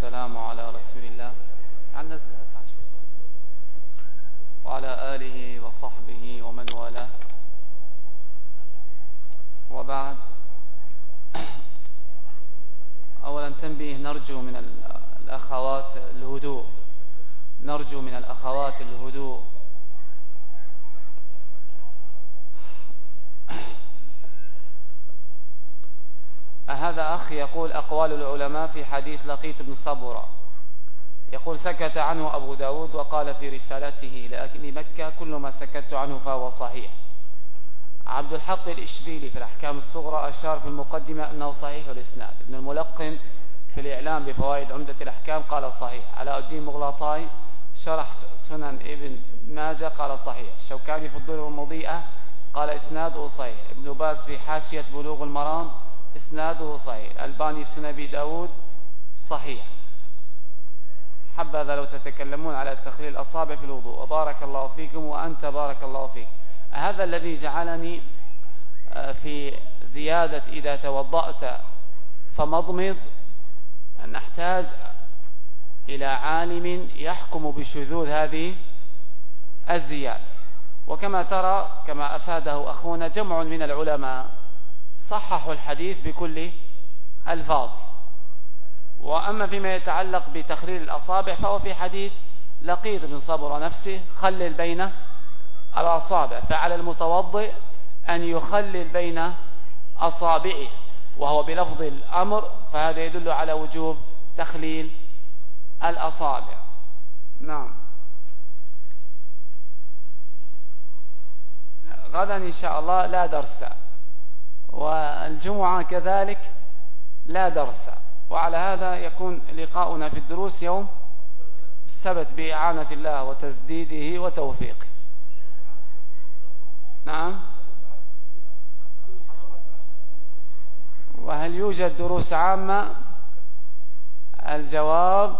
والسلام على رسول الله وعلى آله وصحبه ومن والاه، وبعد. أولا تنبيه، نرجو من الأخوات الهدوء. هذا أخ يقول: أقوال العلماء في حديث لقيط بن صبرة. يقول: سكت عنه أبو داود وقال في رسالته لأهل مكة: كل ما سكت عنه فهو صحيح. عبد الحق الإشبيلي في الأحكام الصغرى أشار في المقدمة أنه صحيح الإسناد. ابن الملقن في الإعلام بفوائد عمدة الأحكام قال صحيح. علاء الدين مغلطاي شرح سنن ابن ماجه قال صحيح. الشوكاني في الضر المضيئة قال إسناده صحيح. ابن باز في حاشية بلوغ المرام إسناده صحيح. الألباني في سنن أبي داود صحيح. حبذا لو تتكلمون على تخليل الأصابع في الوضوء. وبارك الله فيكم وأنت بارك الله فيك. هذا الذي جعلني في زيادة إذا توضأت فمضمض أن نحتاج إلى عالم يحكم بشذوذ هذه الزيادة. وكما ترى كما أفاده أخونا جمع من العلماء صححوا الحديث بكل الفاظ. وأما فيما يتعلق بتخليل الأصابع فهو في حديث لقيط بن صبرة نفسه: خلل بين الأصابع. فعلى المتوضئ أن يخلل بين أصابعه، وهو بلفظ الأمر، فهذا يدل على وجوب تخليل الأصابع. نعم. غدا إن شاء الله لا درس، والجمعة كذلك لا درس، وعلى هذا يكون لقاؤنا في الدروس يوم السبت بإعانة الله وتسديده وتوفيقه. نعم. وهل يوجد دروس عامة؟ الجواب: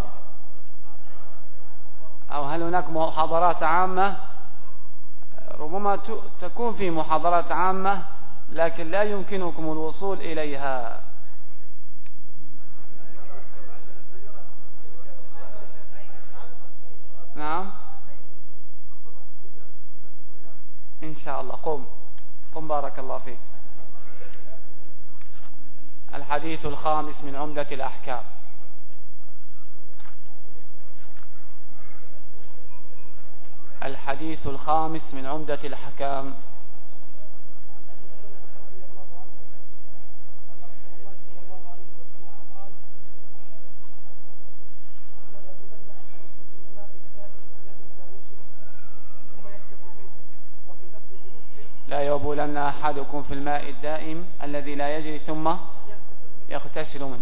أو هل هناك محاضرات عامة؟ ربما تكون في محاضرات عامة، لكن لا يمكنكم الوصول إليها. نعم إن شاء الله. قم بارك الله فيك. الحديث الخامس من عمدة الأحكام. الحديث الخامس من عمدة الأحكام. لا يبولن أحدكم في الماء الدائم الذي لا يجري ثم يغتسل منه.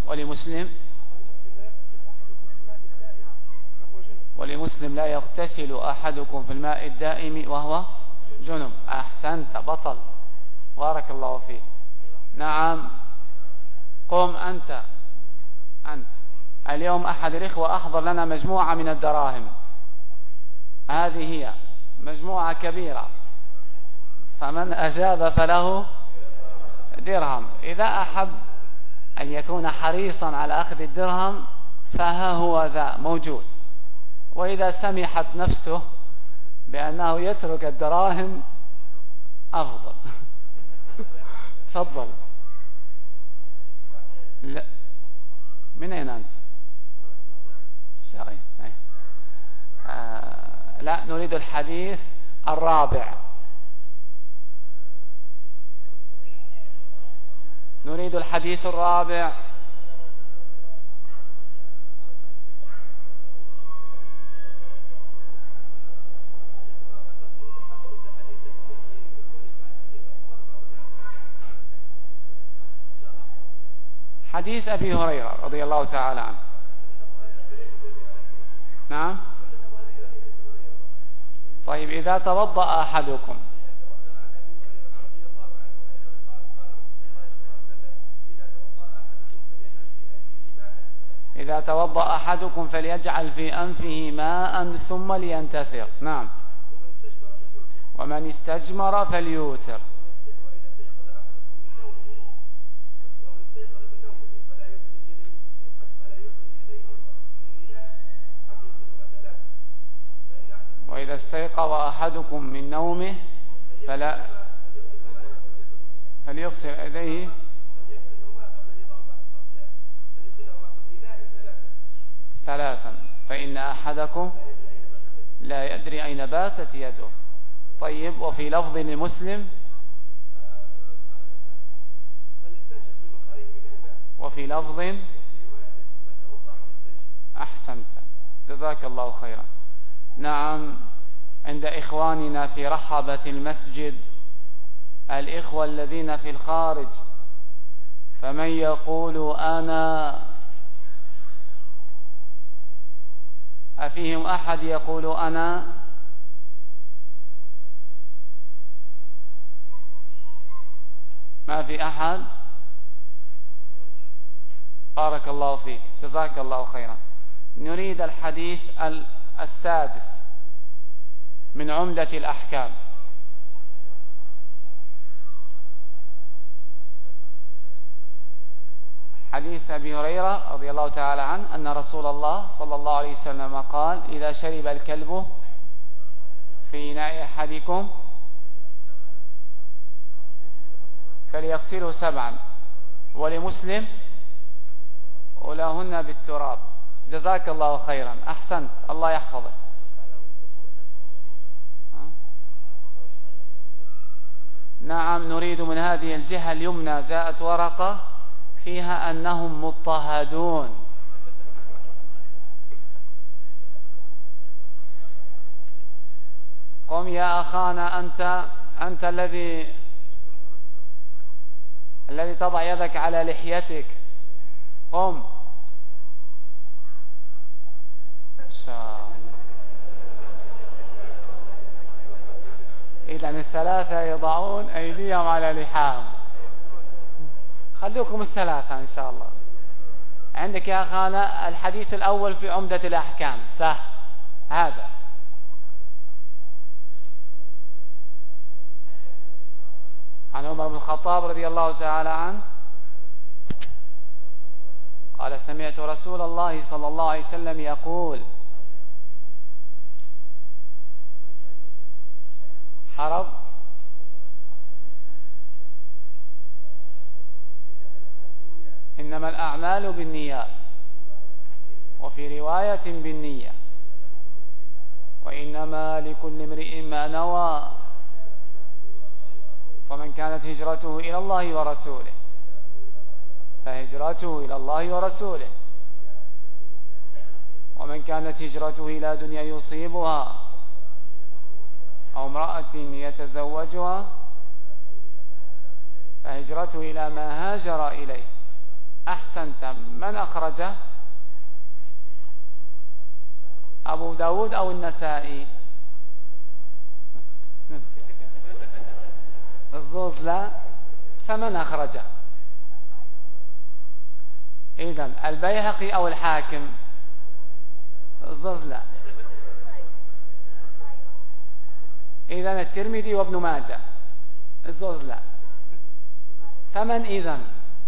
ولمسلم: لا يغتسل أحدكم في الماء الدائم وهو جنب. أحسنت، بطل، بارك الله فيك. نعم. قم أنت. اليوم أحد الإخوة أحضر لنا مجموعة من الدراهم، هذه هي مجموعة كبيرة، فمن أجاب فله درهم. إذا أحب أن يكون حريصا على أخذ الدرهم فها هو ذا موجود، وإذا سمحت نفسه بأنه يترك الدراهم أفضل. تفضل. لا، من أين أنت؟ لا، نريد الحديث الرابع. نريد الحديث الرابع. حديث أبي هريرة رضي الله تعالى عنه. نعم. طيب، إذا توضأ أحدكم فليجعل في أنفه ماء ثم لينتثر. نعم. ومن استجمر فليوتر. فإذا استيقظ أحدكم من نومه فليغسل يديه ثلاثا، فإن أحدكم لا يدري أين باتت يده. طيب، وفي لفظ لمسلم، وفي لفظ أحسنت، جزاك الله خيرا. نعم، عند إخواننا في رحبة المسجد الإخوة الذين في الخارج، فمن يقول أنا، أفيهم أحد يقول أنا؟ ما في أحد؟ بارك الله فيك، جزاك الله خيرا. نريد الحديث السادس من عمدة الأحكام. حديث أبي هريرة رضي الله تعالى عنه أن رسول الله صلى الله عليه وسلم قال: إذا شرب الكلب في إناء أحدكم فليغسله 7. ولمسلم: أولاهن بالتراب. جزاك الله خيرا، أحسنت، الله يحفظك. نعم، نريد من هذه الجهة اليمنى جاءت ورقة فيها أنهم مضطهدون. قم يا أخانا، أنت الذي تضع يدك على لحيتك، قم إن شاء الله. إذن الثلاثة يضعون أيديهم على لحاهم. خلوكم الثلاثة إن شاء الله. عندك يا أخانا الحديث الأول في عمدة الأحكام، سهل هذا. عن عمر بن الخطاب رضي الله تعالى عنه قال: سمعت رسول الله صلى الله عليه وسلم يقول: حرب إنما الأعمال بالنيات، وفي رواية بالنية، وإنما لكل امرئ ما نوى، فمن كانت هجرته إلى الله ورسوله فهجرته إلى الله ورسوله، ومن كانت هجرته إلى دنيا يصيبها أو امرأة يتزوجها فهجرته إلى ما هاجر إليه. أحسنت. من أخرجه؟ أبو داود أو النسائي؟ الزوز لا، فمن أخرجه؟ إذن البيهقي أو الحاكم؟ الزوز لا. إذن الترمذي وابن ماجه؟ الزوز لا. فمن إذن؟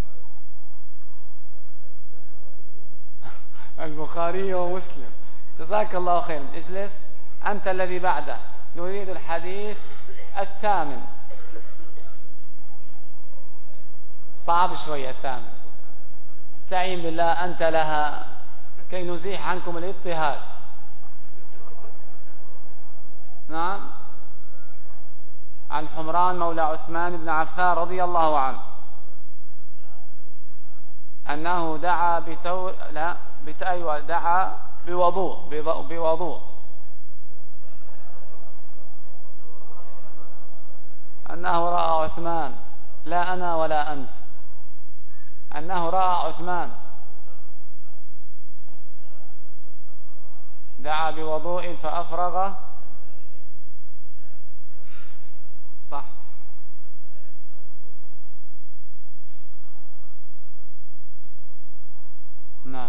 البخاري ومسلم. جزاك الله خيرا. اجلس أنت الذي بعده. نريد الحديث الثامن. صعب شوية الثامن. استعين بالله أنت لها كي نزيح عنكم الاضطهاد. نعم. عن حمران مولى عثمان بن عفان رضي الله عنه أنه دعا دعا بوضوء أنه رأى عثمان، لا أنا ولا أنت، أنه رأى عثمان دعا بوضوء فأفرغ. صح. نعم.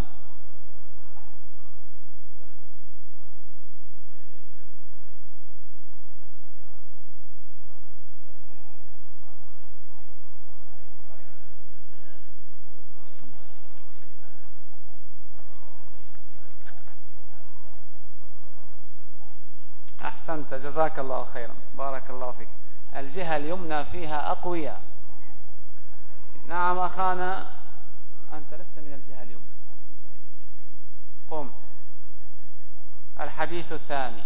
أحسنت جزاك الله خيرا بارك الله فيك. الجهة اليمنى فيها أقوياء. نعم أخانا أنت لست من الجهة اليمنى. قم. الحديث الثاني.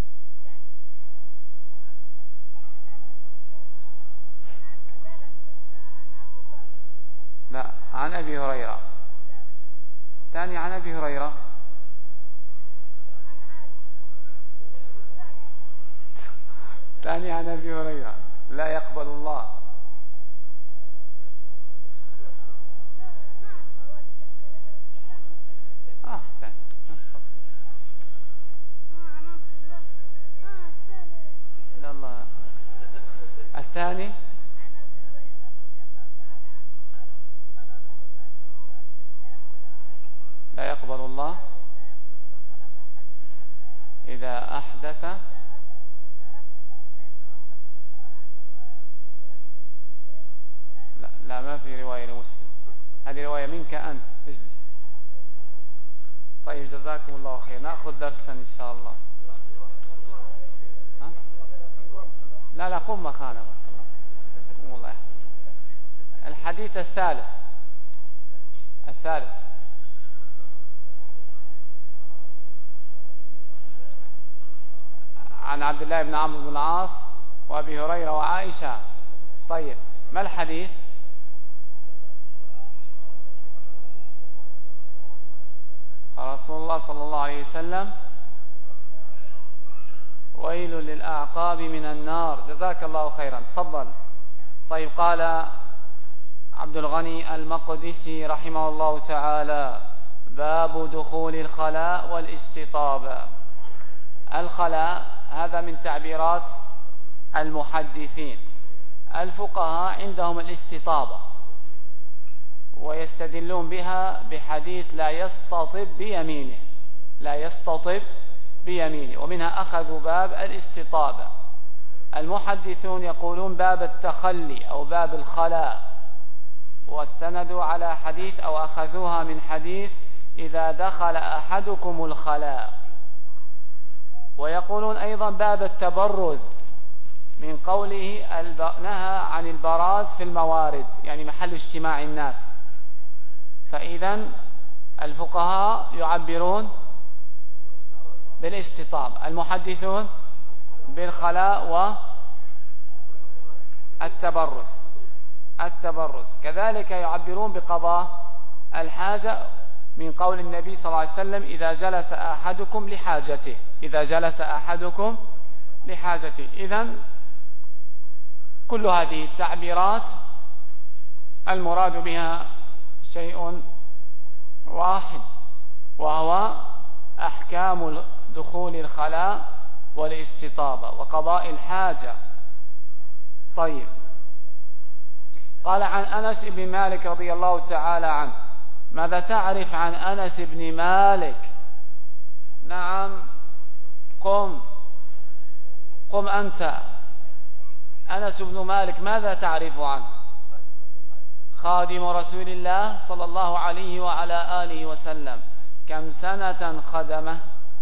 لا عن أبي هريرة. ثاني عن أبي هريرة. ثاني عن أبي هريرة لا يقبل الله. ثاني. لا الله. الثاني لا يقبل الله إذا أحدث. لا ما في رواية لمسلم، هذه رواية منك أنت. اجلس. طيب جزاكم الله خير. نأخذ درسا إن شاء الله. ها؟ لا قم مكانك. والله. الحديث الثالث. عن عبد الله بن عمرو بن العاص وأبي هريرة وعائشة. طيب ما الحديث؟ رسول الله صلى الله عليه وسلم ويل للأعقاب من النار. جزاك الله خيرا. تفضل. طيب قال عبد الغني المقدسي رحمه الله تعالى: باب دخول الخلاء والاستطابة. الخلاء هذا من تعبيرات المحدثين. الفقهاء عندهم الاستطابة ويستدلون بها بحديث لا يستطب بيمينه، ومنها أخذوا باب الاستطابة. المحدثون يقولون باب التخلي أو باب الخلاء، واستندوا على حديث أو أخذوها من حديث إذا دخل أحدكم الخلاء. ويقولون أيضا باب التبرز من قوله نهى عن البراز في الموارد، يعني محل اجتماع الناس. فإذا الفقهاء يعبرون بالاستطابة، المحدثون بالخلاء والتبرز. كذلك يعبرون بقضاء الحاجة من قول النبي صلى الله عليه وسلم: إذا جلس أحدكم لحاجته. إذن كل هذه التعبيرات المراد بها شيء واحد، وهو أحكام دخول الخلاء والاستطابة وقضاء الحاجة. طيب قال عن أنس بن مالك رضي الله تعالى عنه. ماذا تعرف عن أنس بن مالك؟ نعم قم أنت. أنس بن مالك ماذا تعرف عنه؟ خادم رسول الله صلى الله عليه وعلى آله وسلم. كم سنة خدمه؟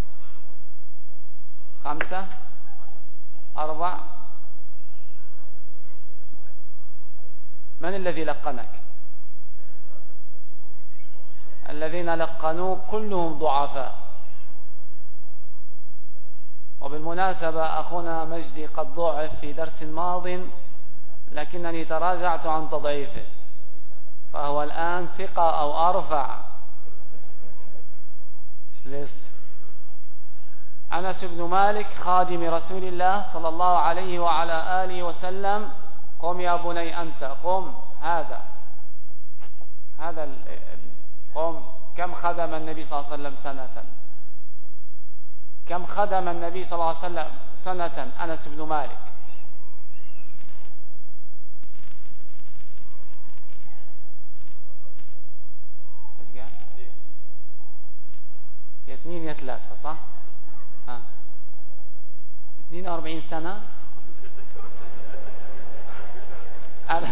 5 4. من الذي لقنك؟ الذين لقنوك كلهم ضعفاء. وبالمناسبة أخونا مجدي قد ضعف في درس ماض، لكنني تراجعت عن تضعيفه، فهو الآن ثقة أو أرفع. أنس بن مالك خادم رسول الله صلى الله عليه وعلى آله وسلم. قم يا بني أنت، قم. هذا قم. كم خدم النبي صلى الله عليه وسلم سنة؟ كم خدم النبي صلى الله عليه وسلم سنة أنس بن مالك؟ يا 2 يا 3 صح؟ 42 سنة. أنا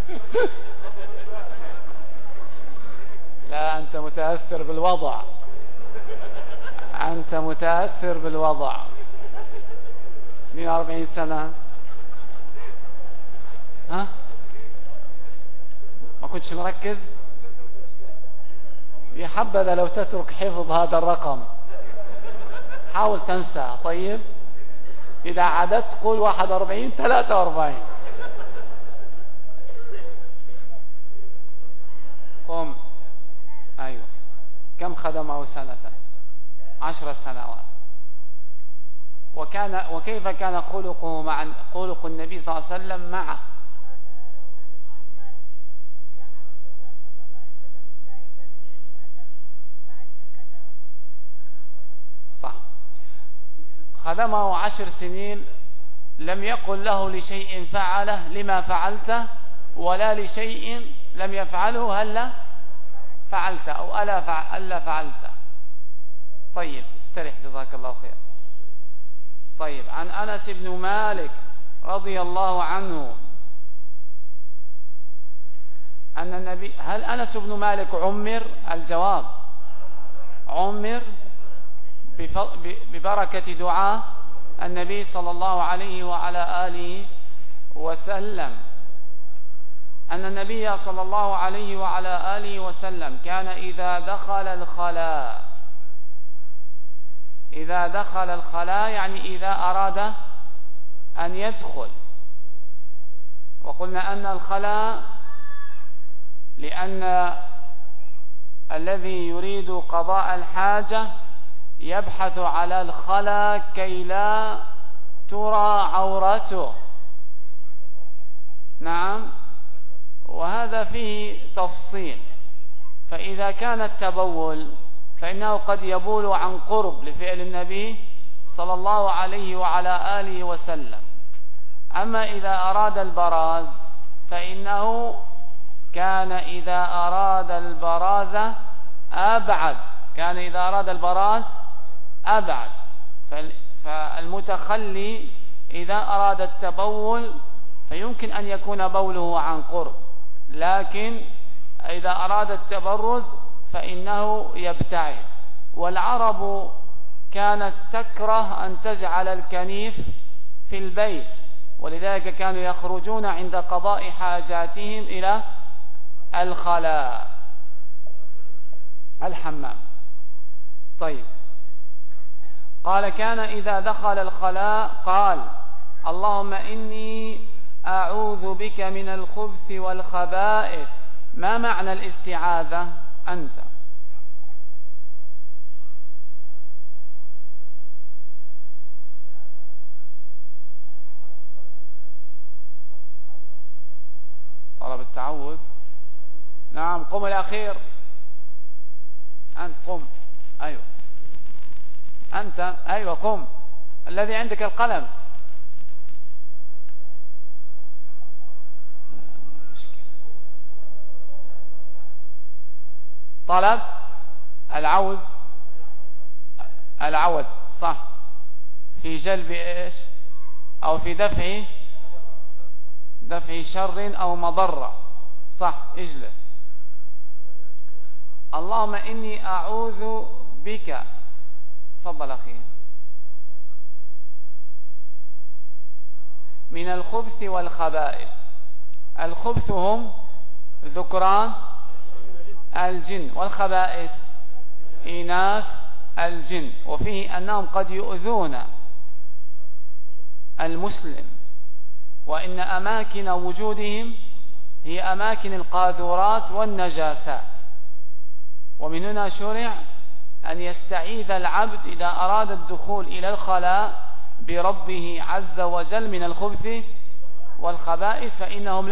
لا أنت متأثر بالوضع. 42 سنة. ها ما كنتش مركز؟ يا حبذا لو تترك حفظ هذا الرقم، حاول تنسى. طيب إذا عدت قول 41 43. قم. أيوة. كم خدمه سنة؟ 10 سنوات. وكيف كان خلقه مع خلق النبي صلى الله عليه وسلم معه؟ صح. خدمه 10 سنين، لم يقل له لشيء فعله لما فعلته، ولا لشيء لم يفعله هلا فعلته أو ألا فعلته. طيب استرح جزاك الله خير. طيب عن أنس بن مالك رضي الله عنه أن النبي، هل أنس بن مالك عمر؟ الجواب عمر ببركة دعاء النبي صلى الله عليه وعلى آله وسلم، أن النبي صلى الله عليه وعلى آله وسلم كان إذا دخل الخلاء يعني إذا أراد أن يدخل. وقلنا أن الخلاء لأن الذي يريد قضاء الحاجة يبحث على الخلاء كي لا ترى عورته. نعم. وهذا فيه تفصيل. فإذا كان التبول فإنه قد يبول عن قرب لفعل النبي صلى الله عليه وعلى آله وسلم. أما إذا أراد البراز فإنه كان إذا أراد البراز أبعد. فالمتخلي إذا أراد التبول فيمكن أن يكون بوله عن قرب، لكن إذا أراد التبرز فإنه يبتعد. والعرب كانت تكره أن تجعل الكنيف في البيت، ولذلك كانوا يخرجون عند قضاء حاجاتهم إلى الخلاء الحمام. طيب قال كان إذا دخل الخلاء قال اللهم إني أعوذ بك من الخبث والخبائث. ما معنى الاستعاذة أنت؟ طلب التعوذ. نعم. قم الأخير. أنت قم. أيوة أنت. أيوة قم. الذي عندك القلم. طلب العوذ صح، في جلب إيش أو في دفع شر أو مضرة. صح. اجلس. اللهم إني أعوذ بك. تفضل أخي. من الخبث والخبائث. الخبث هم ذكران الجن، والخبائث إناث الجن. وفيه أنهم قد يؤذون المسلم، وإن أماكن وجودهم هي أماكن القاذورات والنجاسات. ومن هنا شرع أن يستعيذ العبد إذا أراد الدخول إلى الخلاء بربه عز وجل من الخبث والخبائث، فإنهم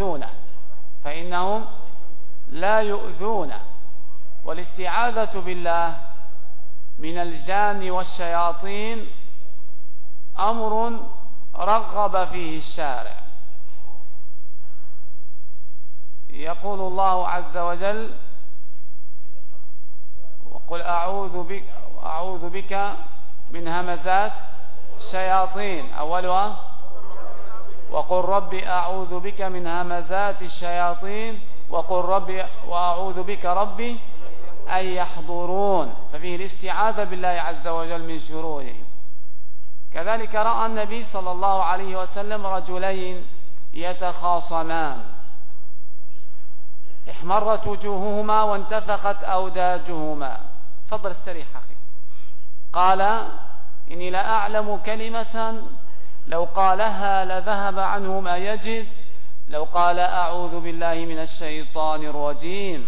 لا يؤذونه. والاستعاذة بالله من الجان والشياطين أمر رغب فيه الشارع. يقول الله عز وجل وقل أعوذ بك من همزات الشياطين. أولها وقل ربي أعوذ بك من همزات الشياطين وقل ربي وأعوذ بك ربي أن يحضرون. ففيه الاستعاذة بالله عز وجل من شرورهم. كذلك رأى النبي صلى الله عليه وسلم رجلين يتخاصمان احمرت وجوههما وانتفخت أوداجهما. فضل استريح أخي. قال إني لأعلم كلمة لو قالها لذهب عنه ما يجد، لو قال أعوذ بالله من الشيطان الرجيم.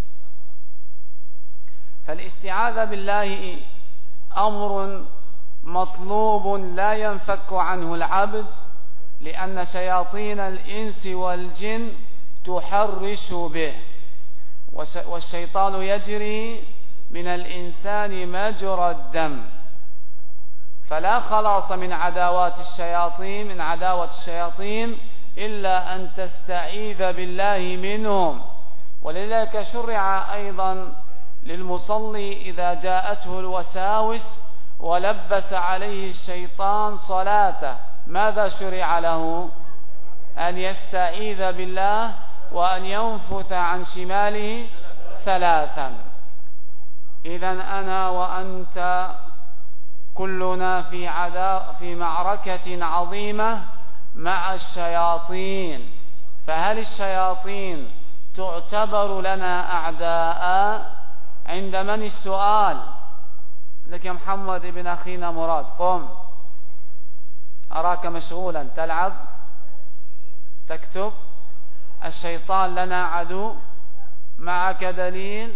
فالاستعاذة بالله أمر مطلوب لا ينفك عنه العبد، لأن شياطين الإنس والجن تحرش به، والشيطان يجري من الإنسان مجرى الدم، فلا خلاص من عداوة الشياطين إلا أن تستعيذ بالله منهم. ولذلك شرع أيضا للمصلي إذا جاءته الوساوس ولبس عليه الشيطان صلاته ماذا شرع له؟ أن يستعيذ بالله وأن ينفث عن شماله 3. إذن أنا وأنت كلنا في معركة عظيمة مع الشياطين. فهل الشياطين تعتبر لنا أعداء؟ عند من السؤال؟ لك يا محمد ابن أخينا مراد، قم، أراك مشغولا تلعب تكتب. الشيطان لنا عدو، معك دليل؟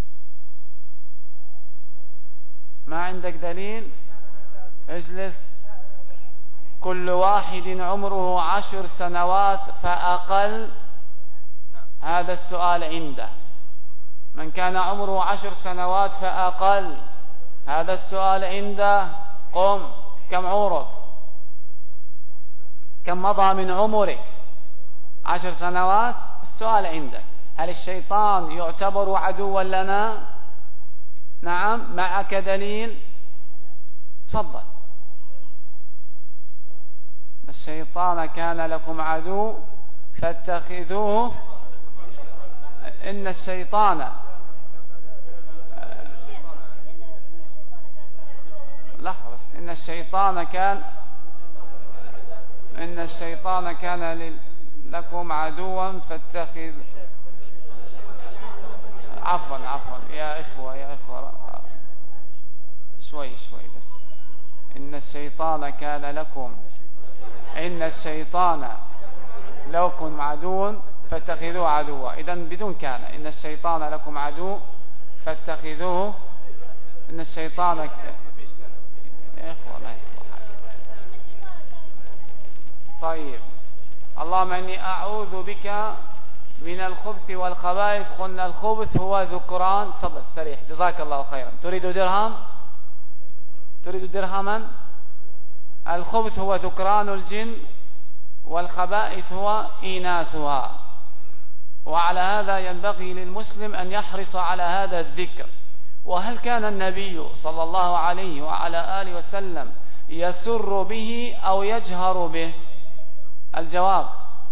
ما عندك دليل؟ اجلس. كل واحد عمره 10 سنوات فأقل، هذا السؤال عنده. من كان عمره 10 سنوات فأقل، هذا السؤال عنده. قم، كم عمرك؟ كم مضى من عمرك؟ 10 سنوات. السؤال عندك، هل الشيطان يعتبر عدوا لنا؟ نعم. معك دليل؟ تفضل. الشيطان كان لكم عدو فاتخذوه. إن الشيطان لحظة بس. إن الشيطان كان لكم عدوا فاتخذ. عفوا يا إخوة شوي بس. إن الشيطان لكم عدو فاتخذوه عدوا. إذن بدون كان. إن الشيطان لكم عدو فاتخذوه. إن الشيطان يا إخوة ما يصلح. طيب. اللهم إني أعوذ بك من الخبث والخبائث. قلنا الخبث هو ذكران. تفضل سريح، جزاك الله خيرا. تريد درهما؟ الخبث هو ذكران الجن، والخبائث هو إناثها. وعلى هذا ينبغي للمسلم أن يحرص على هذا الذكر. وهل كان النبي صلى الله عليه وعلى آله وسلم يسر به أو يجهر به؟ الجواب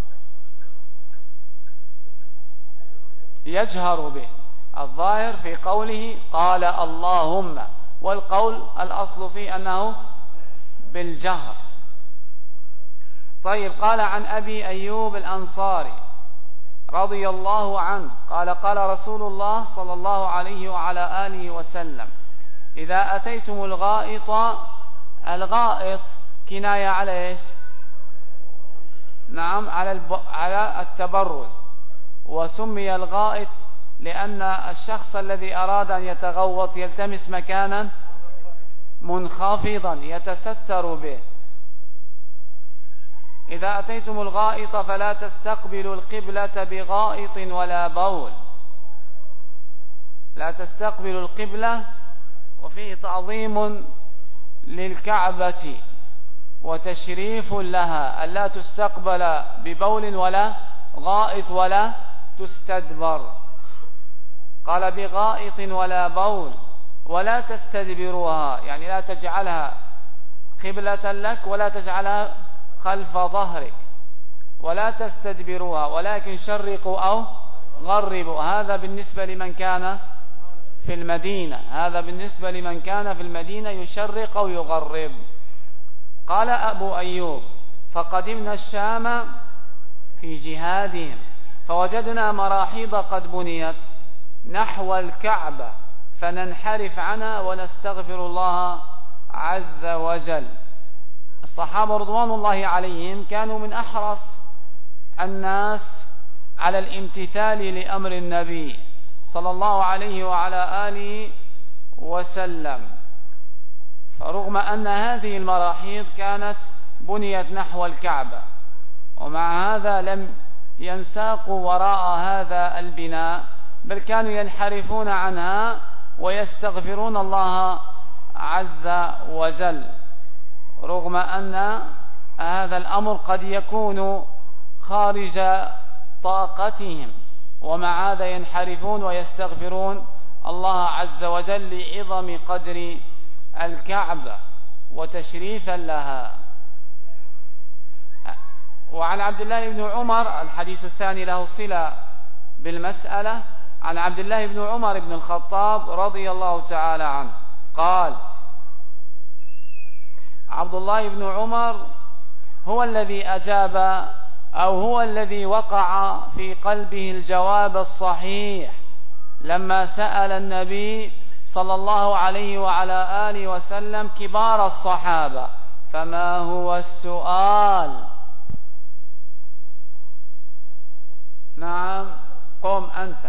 يجهر به. الظاهر في قوله قال اللهم، والقول الأصل فيه أنه بالجهر. طيب. قال عن أبي أيوب الأنصاري رضي الله عنه قال قال رسول الله صلى الله عليه وعلى آله وسلم: إذا أتيتم الغائط كناية على إيش؟ نعم، على التبرز. وسمي الغائط لأن الشخص الذي أراد أن يتغوط يلتمس مكانا منخفضا يتستر به. إذا أتيتم الغائط فلا تستقبلوا القبلة بغائط ولا بول. لا تستقبلوا القبلة، وفيه تعظيم للكعبة وتشريف لها، ألا تستقبل ببول ولا غائط ولا تستدبر. قال بغائط ولا بول، ولا تستدبروها، يعني لا تجعلها قبلة لك ولا تجعلها خلف ظهرك، ولا تستدبروها، ولكن شرقوا أو غربوا. هذا بالنسبة لمن كان في المدينة، يشرق أو يغرب. قال أبو أيوب: فقدمنا الشام في جهادهم فوجدنا مراحيض قد بنيت نحو الكعبة فننحرف عنها ونستغفر الله عز وجل. الصحابة رضوان الله عليهم كانوا من أحرص الناس على الامتثال لأمر النبي صلى الله عليه وعلى آله وسلم، فرغم أن هذه المراحيض كانت بنيت نحو الكعبة، ومع هذا لم ينساقوا وراء هذا البناء، بل كانوا ينحرفون عنها ويستغفرون الله عز وجل، رغم أن هذا الأمر قد يكون خارج طاقتهم، ومع هذا ينحرفون ويستغفرون الله عز وجل لعظم قدر الكعبة وتشريفا لها. وعن عبد الله بن عمر، الحديث الثاني له صلة بالمسألة، عن عبد الله بن عمر بن الخطاب رضي الله تعالى عنه قال: عبد الله بن عمر هو الذي أجاب أو هو الذي وقع في قلبه الجواب الصحيح لما سأل النبي صلى الله عليه وعلى آله وسلم كبار الصحابة: فما هو السؤال؟ نعم، قم أنت.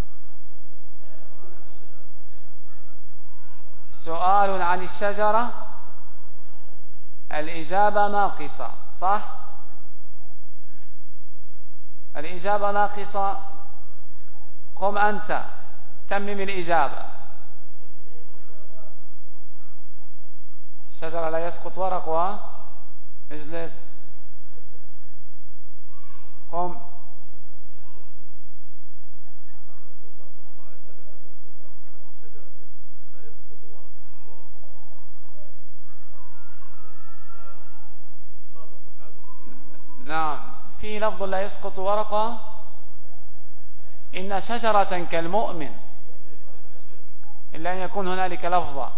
سؤال عن الشجرة، الإجابة ناقصة، صح؟ الإجابة ناقصة. قم أنت تمم الإجابة. الشجرة لا يسقط ورقها. اجلس. قم. نعم، في لفظ لا يسقط ورقة: إن شجرة كالمؤمن، إلا أن يكون هنالك لفظة.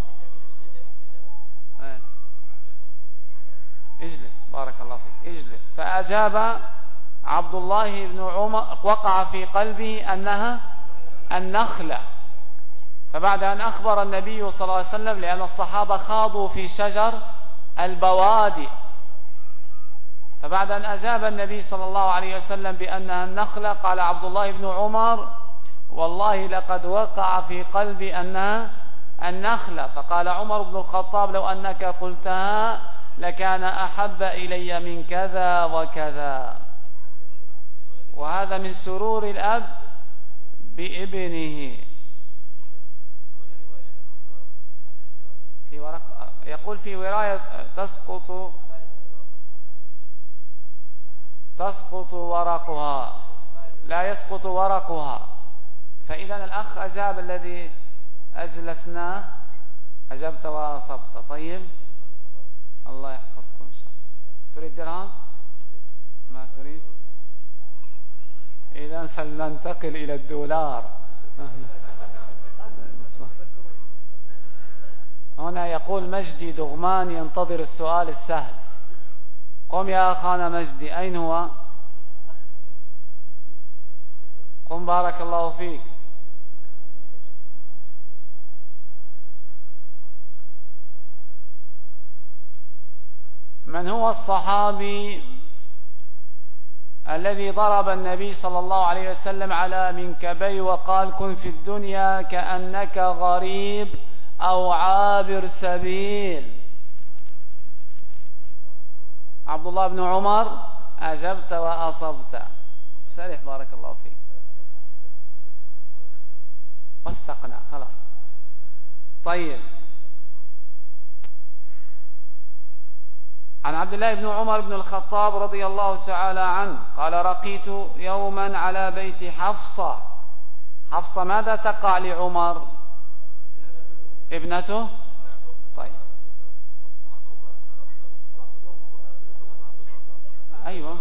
اجلس، بارك الله فيك، اجلس. فأجاب عبد الله بن عمر: وقع في قلبه أنها النخلة. فبعد أن أخبر النبي صلى الله عليه وسلم، لأن الصحابة خاضوا في شجر البوادي، فبعد أن أجاب النبي صلى الله عليه وسلم بأنها النخلة، قال عبد الله بن عمر: والله لقد وقع في قلبي أنها النخلة. فقال عمر بن الخطاب: لو أنك قلتها لكان أحب إلي من كذا وكذا. وهذا من سرور الأب بابنه. في ورق يقول في وراية تسقط ورقها، لا يسقط ورقها. فإذا الأخ أجاب الذي أجلسناه، أجبت وأصبت. طيب، الله يحفظكم إن شاء الله. تريد درهم؟ ما تريد؟ إذا فلننتقل إلى الدولار. هنا يقول مجدي دغمان ينتظر السؤال السهل. قم يا أخانا مجدي، أين هو؟ قم بارك الله فيك. من هو الصحابي الذي ضرب النبي صلى الله عليه وسلم على منكبيه وقال: كن في الدنيا كأنك غريب أو عابر سبيل؟ عبد الله بن عمر. أجبت وأصبت. سرح، بارك الله فيك. وثقنا خلاص. طيب، عن عبد الله بن عمر بن الخطاب رضي الله تعالى عنه قال: رقيت يوما على بيت حفصة. حفصة ماذا تقع لعمر؟ ابنته. طيب، أيوة.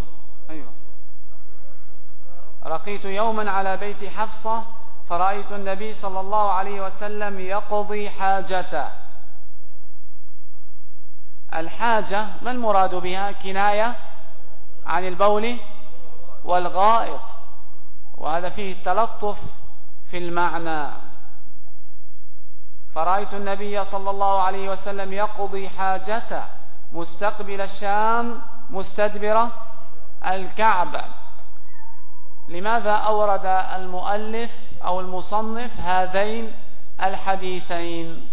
رقيت يوما على بيت حفصة فرأيت النبي صلى الله عليه وسلم يقضي حاجته، الحاجة ما المراد بها؟ كناية عن البول والغائط، وهذا فيه التلطف في المعنى. فرأيت النبي صلى الله عليه وسلم يقضي حاجته مستقبل الشام مستدبر الكعبة. لماذا أورد المؤلف أو المصنف هذين الحديثين؟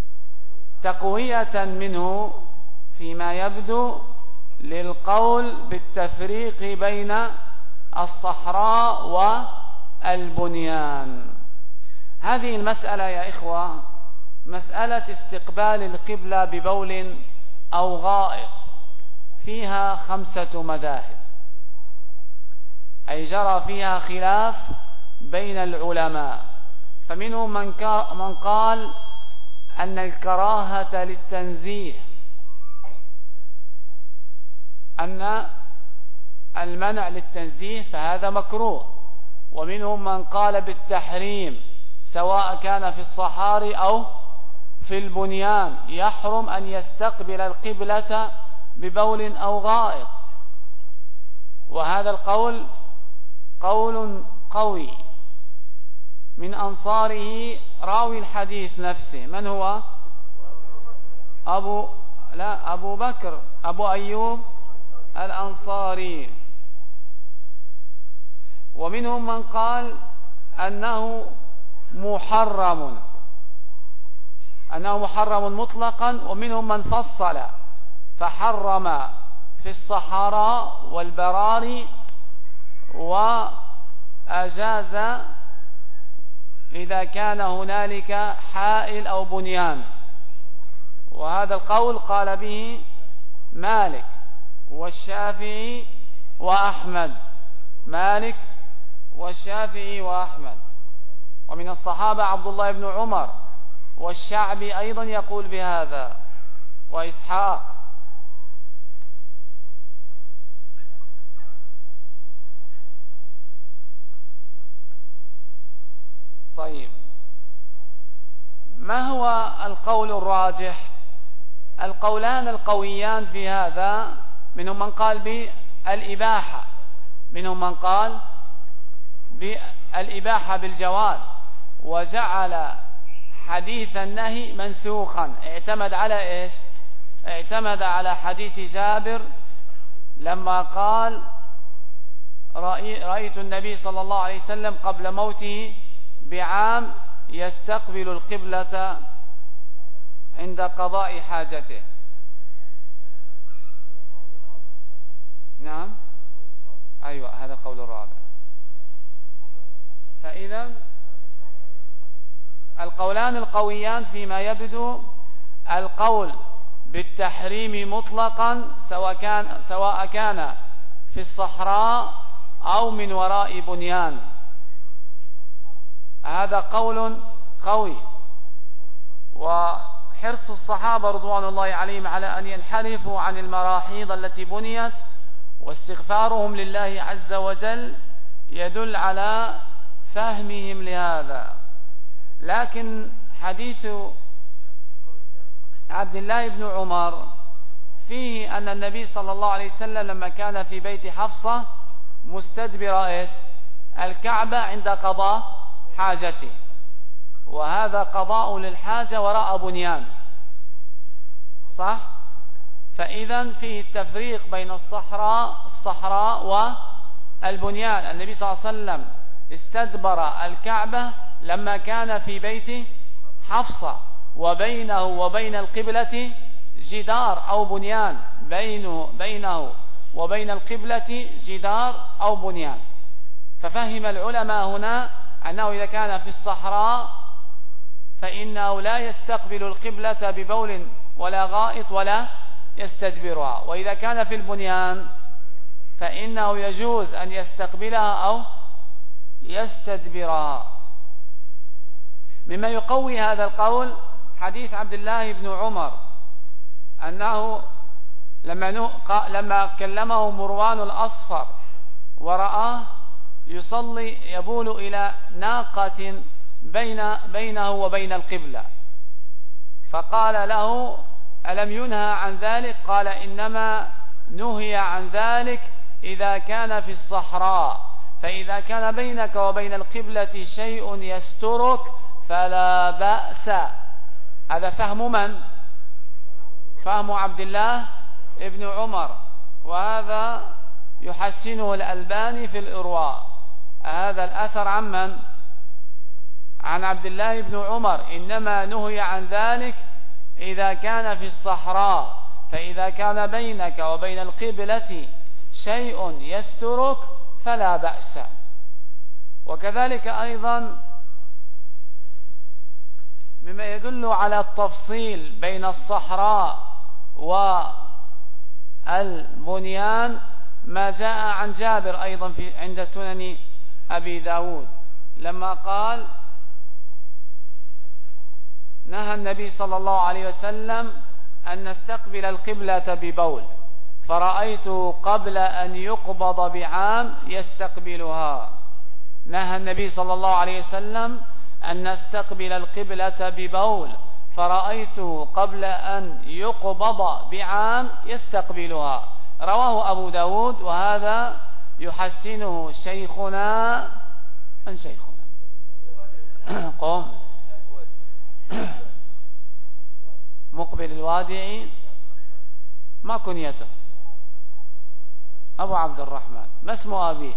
تقوية منه فيما يبدو للقول بالتفريق بين الصحراء والبنيان. هذه المسألة يا إخوة مسألة استقبال القبلة ببول أو غائط فيها 5 مذاهب، أي جرى فيها خلاف بين العلماء. فمنهم من قال أن الكراهة للتنزيه، أن المنع للتنزيه فهذا مكروه. ومنهم من قال بالتحريم سواء كان في الصحاري أو في البنيان، يحرم أن يستقبل القبلة ببول أو غائط. وهذا القول قول قوي. من أنصاره راوي الحديث نفسه، من هو؟ أبو بكر أبو أيوب الأنصاري. ومنهم من قال أنه محرم مطلقا، ومنهم من فصل فحرم في الصحراء والبراري وأجاز إذا كان هنالك حائل أو بنيان. وهذا القول قال به مالك والشافعي وأحمد، مالك والشافعي وأحمد. ومن الصحابة عبد الله بن عمر، والشعبي أيضا يقول بهذا، وإسحاق. طيب، ما هو القول الراجح؟ القولان القويان في هذا، منهم من قال بالإباحة، منهم من قال بالإباحة بالجواز، وجعل حديث النهي منسوخا. اعتمد على إيش؟ اعتمد على حديث جابر لما قال رأيت النبي صلى الله عليه وسلم قبل موته بعام يستقبل القبلة عند قضاء حاجته. نعم، أيوة، هذا القول الرابع. فإذا القولان القويان فيما يبدو القول بالتحريم مطلقا سواء كان في الصحراء أو من وراء بنيان، هذا قول قوي. وحرص الصحابة رضوان الله عليهم على أن ينحرفوا عن المراحيض التي بنيت واستغفارهم لله عز وجل يدل على فهمهم لهذا. لكن حديث عبد الله بن عمر فيه أن النبي صلى الله عليه وسلم لما كان في بيت حفصة مستدبر الكعبة عند قضاء حاجته، وهذا قضاء للحاجة وراء بنيان، صح؟ فإذا فيه التفريق بين الصحراء والبنيان. النبي صلى الله عليه وسلم استدبر الكعبة لما كان في بيت حفصة، وبينه وبين القبلة جدار أو بنيان، بينه وبين القبلة جدار أو بنيان. ففهم العلماء هنا أنه إذا كان في الصحراء فإنه لا يستقبل القبلة ببول ولا غائط ولا يستدبرها، وإذا كان في البنيان فإنه يجوز أن يستقبلها أو يستدبرها. مما يقوي هذا القول حديث عبد الله بن عمر أنه لما كلمه مروان الأصفر ورآه يصلي يبول إلى ناقة بينه وبين القبلة، فقال له ألم ينهى عن ذلك؟ قال إنما نهي عن ذلك إذا كان في الصحراء، فإذا كان بينك وبين القبلة شيء يسترك فلا بأس. هذا فهم من؟ فهم عبد الله ابن عمر، وهذا يحسنه الألباني في الإرواء. هذا الأثر عن من؟ عن عبد الله بن عمر، إنما نهي عن ذلك إذا كان في الصحراء، فإذا كان بينك وبين القبلة شيء يسترك فلا بأس. وكذلك أيضا مما يدل على التفصيل بين الصحراء والبنيان ما جاء عن جابر أيضا عند سنن أبي داود، لما قال نهى النبي صلى الله عليه وسلم أن نستقبل القبلة ببول، فرأيته قبل أن يقبض بعام يستقبلها. نهى النبي صلى الله عليه وسلم أن نستقبل القبلة ببول، فرأيته قبل أن يقبض بعام يستقبلها. رواه أبو داود، وهذا يحسنه شيخنا. من شيخنا؟ قم. مقبل الوادعي. ما كنيته؟ أبو عبد الرحمن. ما اسم أبيه؟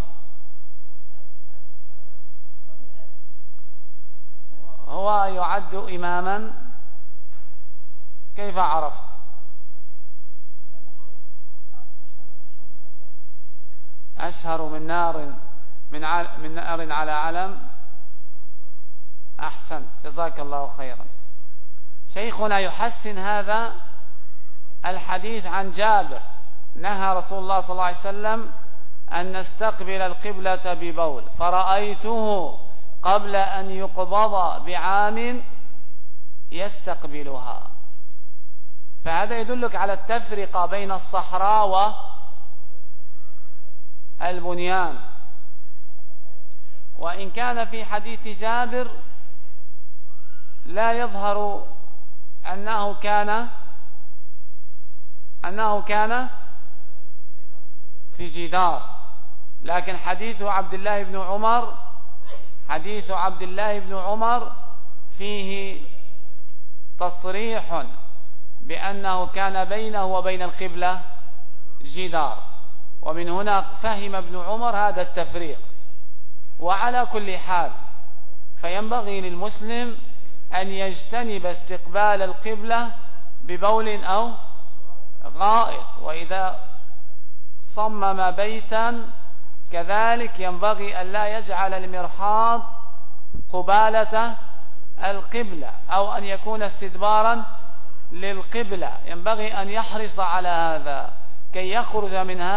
هو يعد إماما. كيف عرفت؟ أشهر من نار على علم. أحسن، جزاك الله خيرا. شيخنا يحسن هذا الحديث عن جابر، نهى رسول الله صلى الله عليه وسلم أن نستقبل القبلة ببول، فرأيته قبل أن يقبض بعام يستقبلها. فهذا يدلك على التفرقة بين الصحراء والبنيان. وإن كان في حديث جابر لا يظهر أنه كان في جدار، لكن حديث عبد الله بن عمر فيه تصريح بأنه كان بينه وبين القبلة جدار، ومن هنا فهم ابن عمر هذا التفريق. وعلى كل حال فينبغي للمسلم أن يجتنب استقبال القبلة ببول أو غائط، وإذا صمم بيتا كذلك ينبغي أن لا يجعل المرحاض قبالة القبلة أو أن يكون استدبارا للقبلة. ينبغي أن يحرص على هذا كي يخرج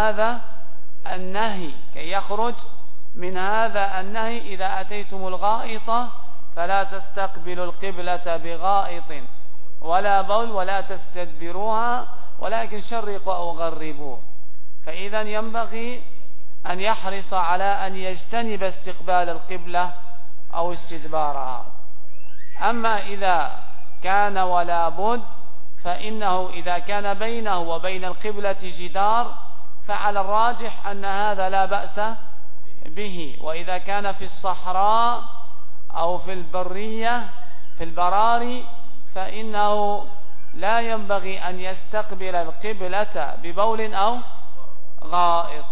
من هذا النهي. إذا أتيتم الغائط فلا تستقبلوا القبلة بغائط ولا بول ولا تستدبروها، ولكن شرقوا أو غربوا. فإذا ينبغي أن يحرص على أن يجتنب استقبال القبلة أو استدبارها. أما إذا كان ولا بد فإنه إذا كان بينه وبين القبلة جدار فعلى الراجح أن هذا لا بأس به. وإذا كان في الصحراء أو في البرية في البراري فإنه لا ينبغي أن يستقبل القبلة ببول أو غائط.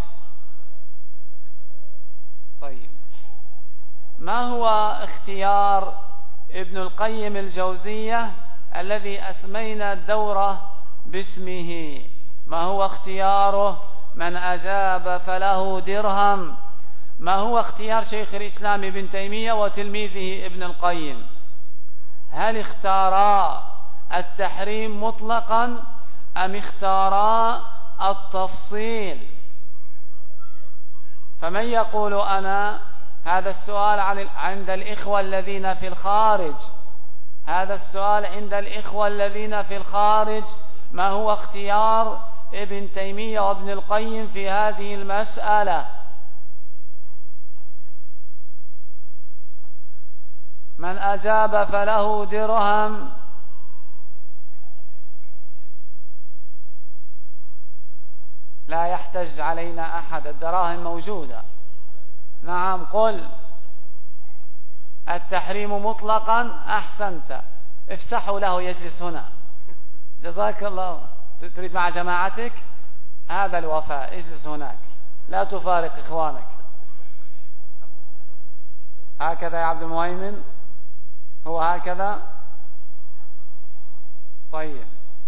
طيب، ما هو اختيار ابن القيم الجوزية الذي أسمينا الدورة باسمه؟ ما هو اختياره؟ من أجاب فله درهم. ما هو اختيار شيخ الإسلام ابن تيمية وتلميذه ابن القيم؟ هل اختارا التحريم مطلقا أم اختارا التفصيل؟ فمن يقول أنا؟ هذا السؤال عند الإخوة الذين في الخارج. هذا السؤال عند الإخوة الذين في الخارج: ما هو اختيار ابن تيمية وابن القيم في هذه المسألة؟ من أجاب فله درهم. لا يحتج علينا أحد، الدراهم موجودة. نعم قل. التحريم مطلقا. أحسنت، افسحوا له يجلس هنا. جزاك الله. تريد مع جماعتك؟ هذا الوفاء، اجلس هناك، لا تفارق إخوانك. هكذا يا عبد المهيمن، هو هكذا. طيب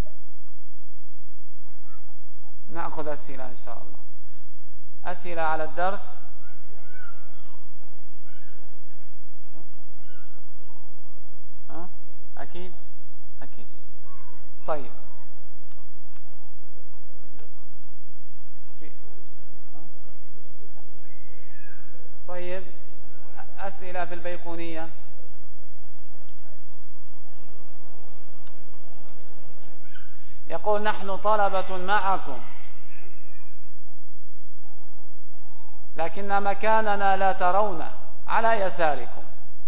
نأخذ أسئلة إن شاء الله. أسئلة على الدرس. أكيد أكيد. طيب طيب أسئلة في البيقونية. يقول نحن طلبة معكم لكن مكاننا لا ترونه، على يساركم،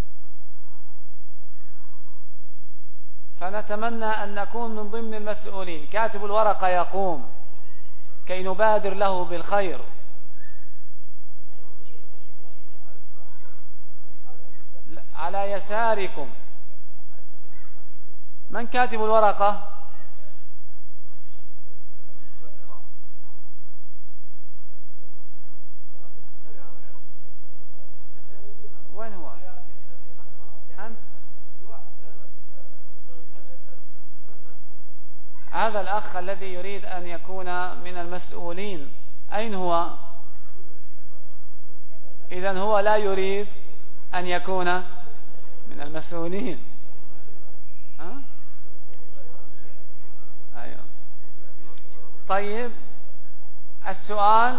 فنتمنى أن نكون من ضمن المسؤولين. كاتب الورقة يقوم كي نبادر له بالخير. على يساركم. من كاتب الورقة؟ وين هو؟ أنت؟ هذا الأخ الذي يريد أن يكون من المسؤولين أين هو؟ إذن هو لا يريد أن يكون من المسؤولين. أيوة. طيب السؤال: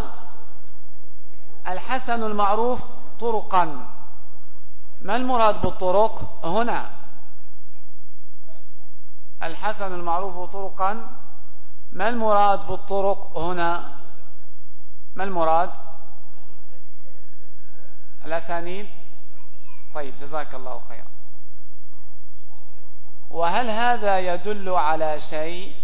الحسن المعروف طرقا، ما المراد بالطرق هنا؟ الحسن المعروف طرقا، ما المراد بالطرق هنا؟ ما المراد؟ الأسانيد. طيب جزاك الله خيرا. وهل هذا يدل على شيء؟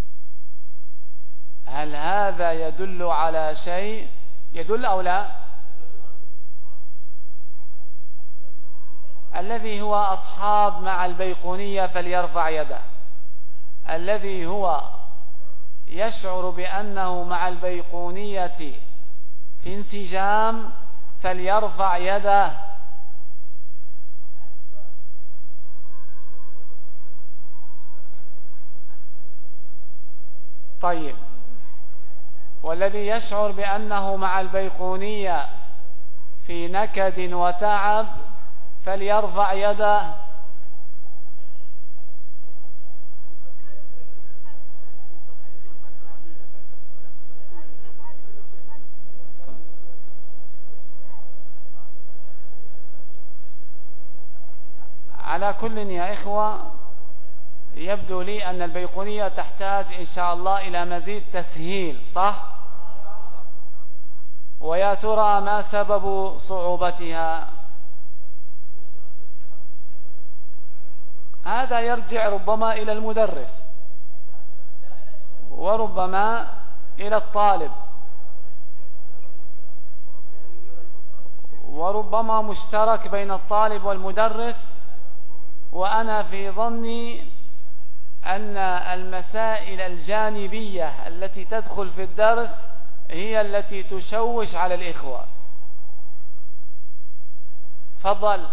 هل هذا يدل على شيء؟ يدل أو لا؟ الذي هو أصحاب مع البيقونية فليرفع يده. الذي هو يشعر بأنه مع البيقونية في انسجام فليرفع يده. طيب، والذي يشعر بأنه مع البيقونية في نكد وتعب فليرفع يده. على كل يا إخوة، يبدو لي أن البيقونية تحتاج إن شاء الله إلى مزيد تسهيل، صح؟ ويا ترى ما سبب صعوبتها؟ هذا يرجع ربما إلى المدرس، وربما إلى الطالب، وربما مشترك بين الطالب والمدرس. وأنا في ظني أن المسائل الجانبية التي تدخل في الدرس هي التي تشوش على الإخوة. تفضل.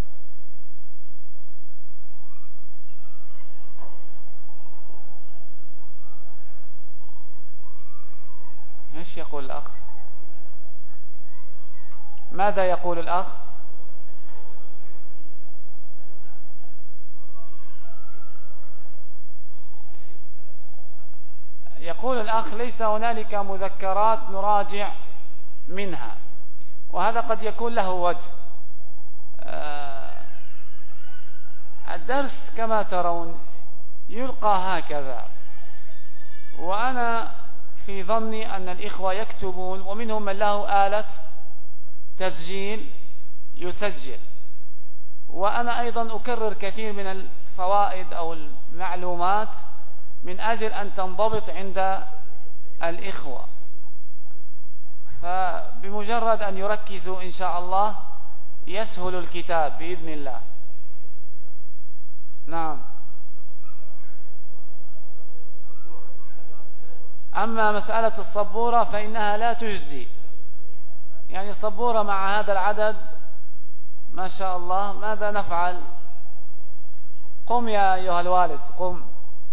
ايش يقول الأخ؟ ماذا يقول الأخ؟ يقول الأخ ليس هنالك مذكرات نراجع منها، وهذا قد يكون له وجه. الدرس كما ترون يلقى هكذا، وأنا في ظني أن الإخوة يكتبون، ومنهم من له آلة تسجيل يسجل. وأنا أيضا أكرر كثير من الفوائد أو المعلومات من أجل أن تنضبط عند الإخوة. فبمجرد أن يركزوا إن شاء الله يسهل الكتاب بإذن الله. نعم. أما مسألة الصبورة فإنها لا تجدي، يعني صبورة مع هذا العدد ما شاء الله. ماذا نفعل؟ قم يا أيها الوالد، قم.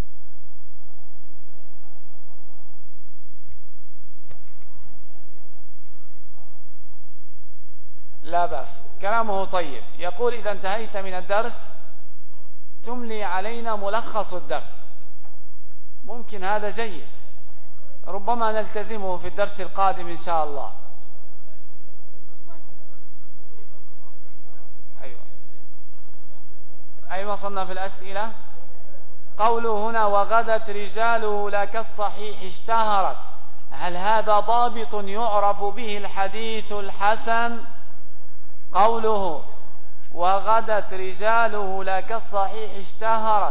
لا بأس، كلامه طيب. يقول إذا انتهيت من الدرس تملي علينا ملخص الدرس. ممكن، هذا جيد، ربما نلتزمه في الدرس القادم إن شاء الله. أيوة وصلنا في الأسئلة. قوله هنا وغدت رجاله لا كالصحيح اشتهرت، هل هذا ضابط يعرف به الحديث الحسن؟ قوله وغدت رجاله لا كالصحيح اشتهرت،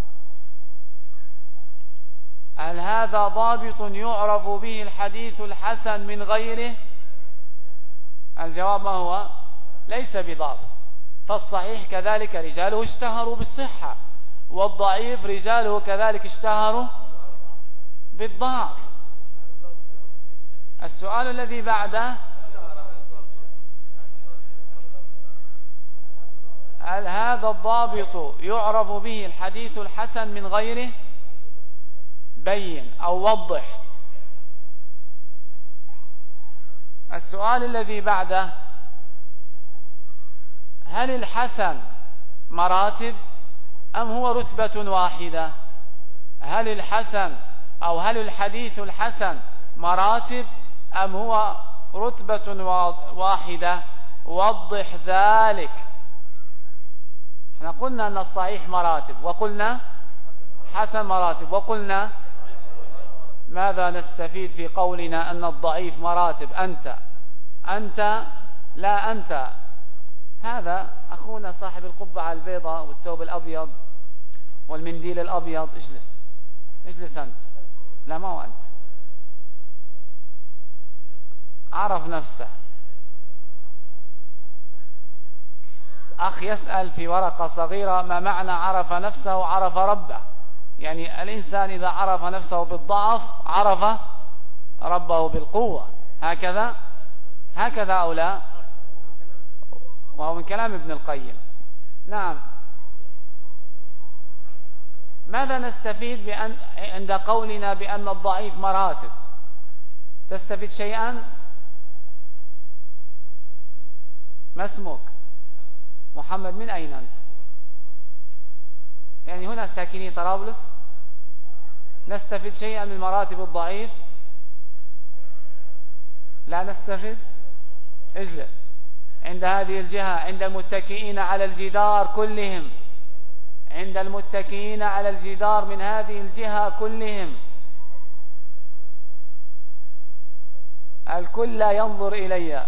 هل هذا ضابط يعرف به الحديث الحسن من غيره؟ الجواب ما هو؟ ليس بضابط. فالصحيح كذلك رجاله اشتهروا بالصحة، والضعيف رجاله كذلك اشتهروا بالضعف. السؤال الذي بعده هل هذا الضابط يعرف به الحديث الحسن من غيره؟ بين أو وضح. السؤال الذي بعده هل الحسن مراتب أم هو رتبة واحدة؟ هل الحسن أو هل الحديث الحسن مراتب أم هو رتبة واحدة؟ وضح ذلك. احنا قلنا أن الصحيح مراتب، وقلنا حسن مراتب، وقلنا ماذا نستفيد في قولنا أن الضعيف مراتب؟ أنت لا أنت. هذا أخونا صاحب القبعة البيضاء والثوب الأبيض والمنديل الأبيض، اجلس أنت. لا، ما هو أنت، عرف نفسه. أخ يسأل في ورقة صغيرة ما معنى عرف نفسه عرف ربه؟ يعني الإنسان إذا عرف نفسه بالضعف عرف ربه بالقوة، هكذا أو لا؟ وهو من كلام ابن القيم. نعم. ماذا نستفيد عند قولنا بأن الضعيف مراتب؟ تستفيد شيئا؟ ما اسمك؟ محمد. من أين أنت؟ يعني هنا ساكني طرابلس. نستفيد شيئا من مراتب الضعيف؟ لا نستفيد. اجلس. عند هذه الجهة، عند المتكئين على الجدار كلهم، عند المتكئين على الجدار من هذه الجهة كلهم، الكل لا ينظر إلي.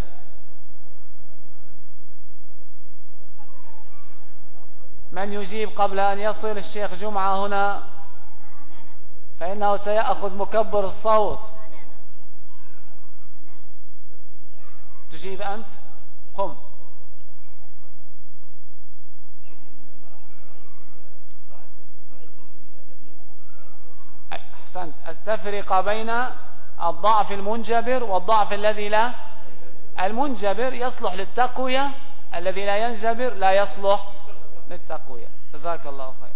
من يجيب قبل أن يصل الشيخ جمعة هنا، فإنه سيأخذ مكبر الصوت. تجيب أنت؟ قم. أحسنت. التفرقة بين الضعف المنجبر والضعف الذي لا. المنجبر يصلح للتقوية، الذي لا ينجبر لا يصلح للتقوية. جزاك الله خير.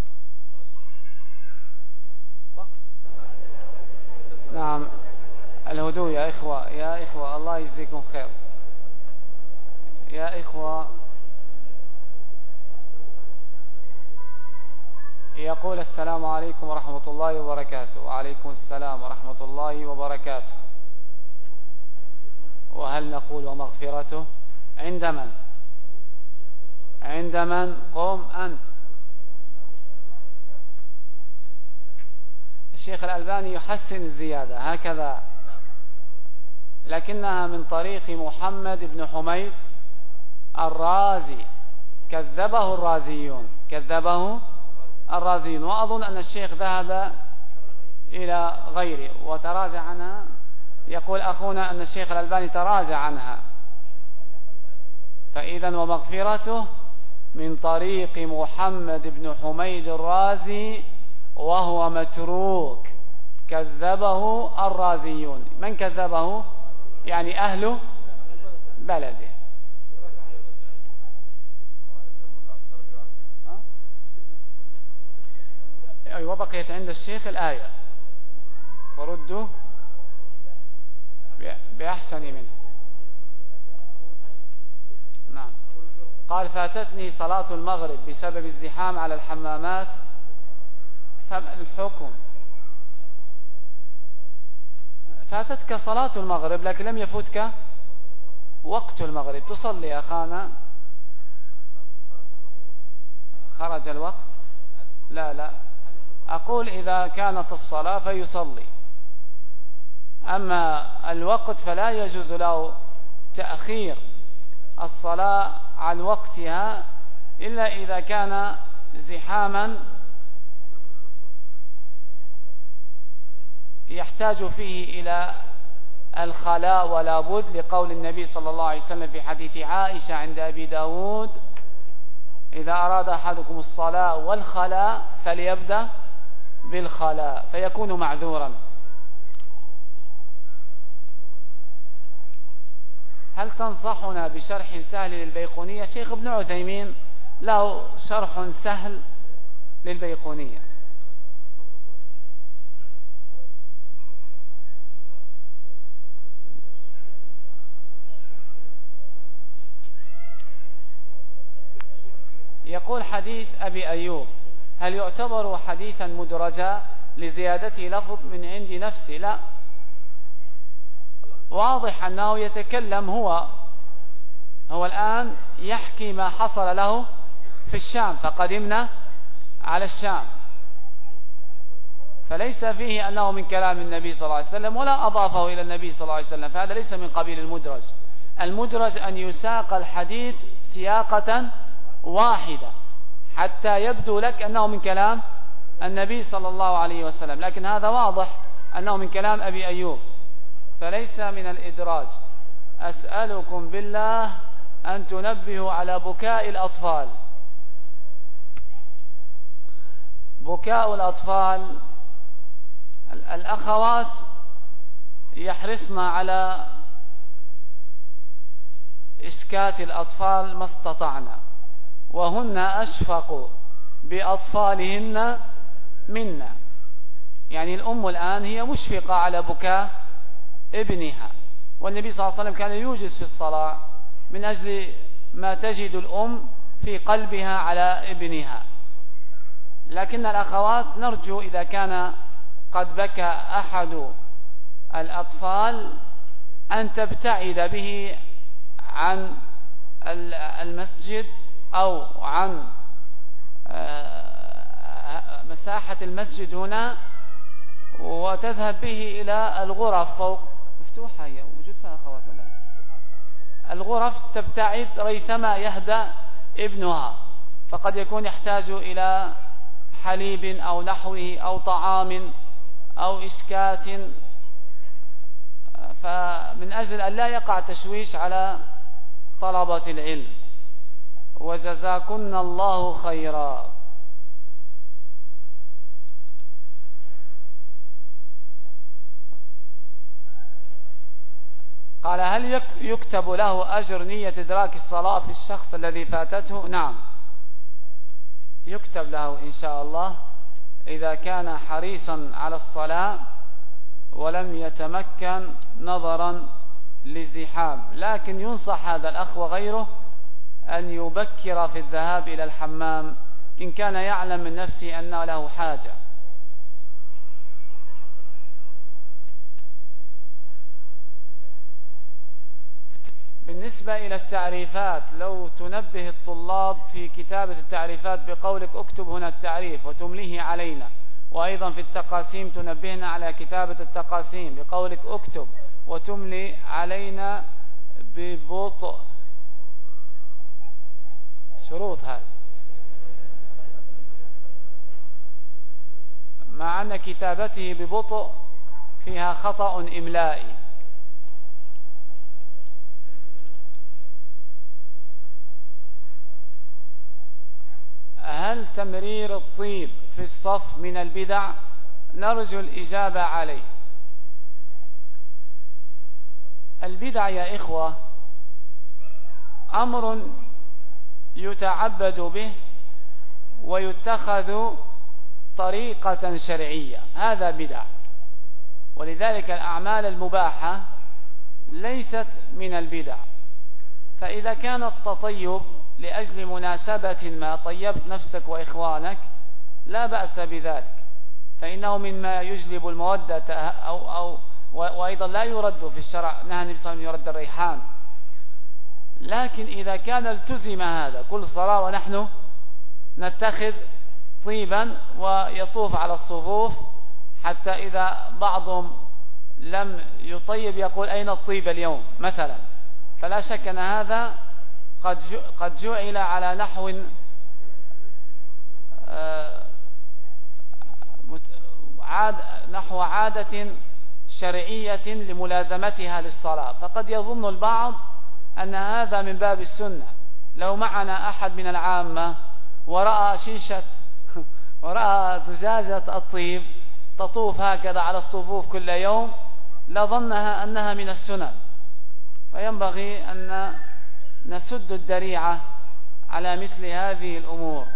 نعم، الهدوء يا إخوة، الله يجزيكم خير يا إخوة. يقول السلام عليكم ورحمة الله وبركاته. وعليكم السلام ورحمة الله وبركاته. وهل نقول ومغفرته عند من؟ عند من؟ قم أنت. الشيخ الألباني يحسن الزيادة هكذا، لكنها من طريق محمد بن حميد الرازي، كذبه الرازيون، وأظن أن الشيخ ذهب إلى غيره وتراجع عنها. يقول أخونا أن الشيخ الألباني تراجع عنها، فإذا ومغفرته من طريق محمد بن حميد الرازي وهو متروك كذبه الرازيون. من كذبه؟ يعني أهل بلده. وبقيت عند الشيخ الآية وردوا بأحسن منه. نعم. قال فاتتني صلاة المغرب بسبب الزحام على الحمامات، فما الحكم؟ فاتتك صلاة المغرب لكن لم يفوتك وقت المغرب، تصلي يا أخانا. خرج الوقت؟ لا أقول إذا كانت الصلاة فيصلي، أما الوقت فلا يجوز له تأخير الصلاة عن وقتها إلا إذا كان زحاما يحتاج فيه إلى الخلاء ولا بد، لقول النبي صلى الله عليه وسلم في حديث عائشة عند أبي داود: إذا أراد أحدكم الصلاة والخلاء فليبدأ بالخلاء، فيكون معذورا. هل تنصحنا بشرح سهل للبيقونية؟ شيخ ابن عثيمين له شرح سهل للبيقونية. يقول حديث أبي أيوب هل يعتبر حديثا مدرجا لزيادته لفظ من عند نفسه؟ لا، واضح أنه يتكلم هو الآن يحكي ما حصل له في الشام، فقدمنا على الشام، فليس فيه أنه من كلام النبي صلى الله عليه وسلم ولا أضافه إلى النبي صلى الله عليه وسلم، فهذا ليس من قبيل المدرج. المدرج أن يساق الحديث سياقة واحدة حتى يبدو لك أنه من كلام النبي صلى الله عليه وسلم، لكن هذا واضح أنه من كلام أبي أيوب، فليس من الإدراج. أسألكم بالله أن تنبهوا على بكاء الأطفال. بكاء الأطفال، الأخوات يحرصن على إسكات الأطفال ما استطعنا، وهن أشفق بأطفالهن منا. يعني الأم الآن هي مشفقة على بكاء ابنها، والنبي صلى الله عليه وسلم كان يوجز في الصلاة من أجل ما تجد الأم في قلبها على ابنها. لكن الأخوات نرجو إذا كان قد بكى أحد الأطفال أن تبتعد به عن المسجد أو عن مساحة المسجد هنا، وتذهب به إلى الغرف فوق مفتوحة، هي وجود فيها أخوات ولا الغرف، تبتعد ريثما يهدأ ابنها، فقد يكون يحتاج إلى حليب أو نحوه أو طعام أو إسكات، فمن أجل أن لا يقع تشويش على طلبة العلم. وجزاكن الله خيرا. قال هل يكتب له أجر نية إدراك الصلاة في الشخص الذي فاتته؟ نعم، يكتب له إن شاء الله إذا كان حريصا على الصلاة ولم يتمكن نظرا للزحام، لكن ينصح هذا الأخ وغيره أن يبكر في الذهاب إلى الحمام إن كان يعلم من نفسه أن له حاجة. بالنسبة إلى التعريفات، لو تنبه الطلاب في كتابة التعريفات بقولك اكتب هنا التعريف وتمليه علينا، وأيضا في التقاسيم تنبهنا على كتابة التقاسيم بقولك اكتب وتملي علينا ببطء. شروط هذه، مع أن كتابته ببطء فيها خطأ إملائي، هل تمرير الطيب في الصف من البدع؟ نرجو الإجابة عليه. البدع يا إخوة أمر يتعبد به ويتخذ طريقة شرعية، هذا بدع. ولذلك الأعمال المباحة ليست من البدع. فإذا كان التطيب لأجل مناسبة ما طيبت نفسك وإخوانك لا بأس بذلك، فإنه مما يجلب المودة وأيضا لا يرد في الشرع، نهى النبي صلى الله عليه وسلم يرد الريحان. لكن إذا كان التزم هذا كل صلاة ونحن نتخذ طيبا ويطوف على الصفوف، حتى إذا بعضهم لم يطيب يقول أين الطيب اليوم مثلا، فلا شك أن هذا قد جعل على نحو عادة شرعية لملازمتها للصلاة، فقد يظن البعض أن هذا من باب السنة. لو معنا أحد من العامة ورأى ورأى زجاجة الطيب تطوف هكذا على الصفوف كل يوم لظنها أنها من السنة، فينبغي أن نسد الذريعة على مثل هذه الأمور.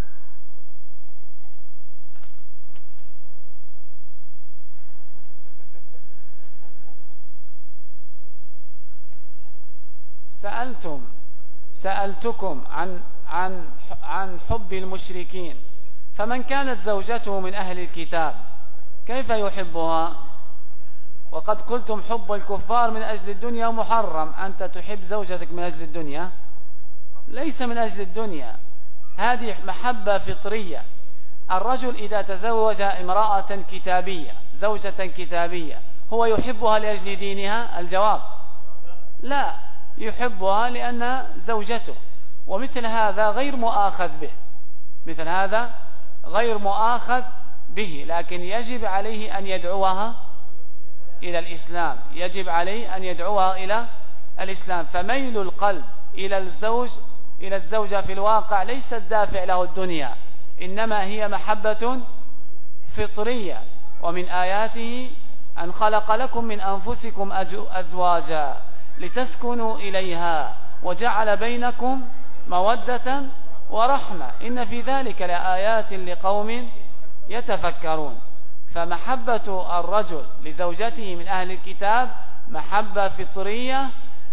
سألتكم عن حب المشركين، فمن كانت زوجته من أهل الكتاب كيف يحبها؟ وقد قلتم حب الكفار من أجل الدنيا محرم، أنت تحب زوجتك من أجل الدنيا؟ ليس من أجل الدنيا، هذه محبة فطرية. الرجل إذا تزوج امرأة كتابية، زوجة كتابية، هو يحبها لأجل دينها؟ الجواب لا، يحبها لأنها زوجته. ومثل هذا غير مؤاخذ به، مثل هذا غير مؤاخذ به، لكن يجب عليه أن يدعوها إلى الإسلام، يجب عليه أن يدعوها إلى الإسلام. فميل القلب إلى الزوجة في الواقع ليس الدافع له الدنيا، إنما هي محبة فطرية. ومن آياته أن خلق لكم من أنفسكم أزواجا لتسكنوا إليها وجعل بينكم مودة ورحمة إن في ذلك لآيات لقوم يتفكرون. فمحبة الرجل لزوجته من أهل الكتاب محبة فطرية،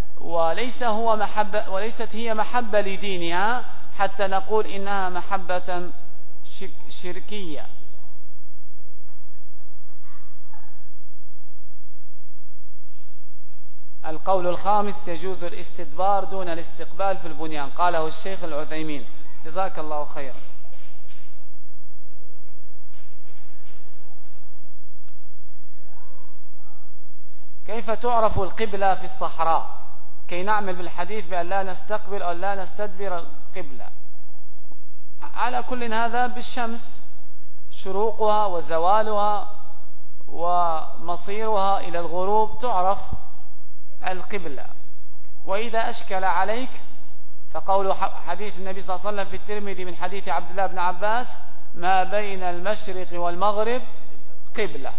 وليست هي محبة لدينها حتى نقول إنها محبة شركية. القول الخامس: يجوز الاستدبار دون الاستقبال في البنيان، قاله الشيخ العثيمين، جزاك الله خيرا. كيف تعرف القبلة في الصحراء كي نعمل بالحديث بأن لا نستقبل أو لا نستدبر القبلة؟ على كل هذا بالشمس، شروقها وزوالها ومصيرها إلى الغروب تعرف القبلة. وإذا أشكل عليك فقول حديث النبي صلى الله عليه وسلم في الترمذي من حديث عبد الله بن عباس: ما بين المشرق والمغرب قبلة.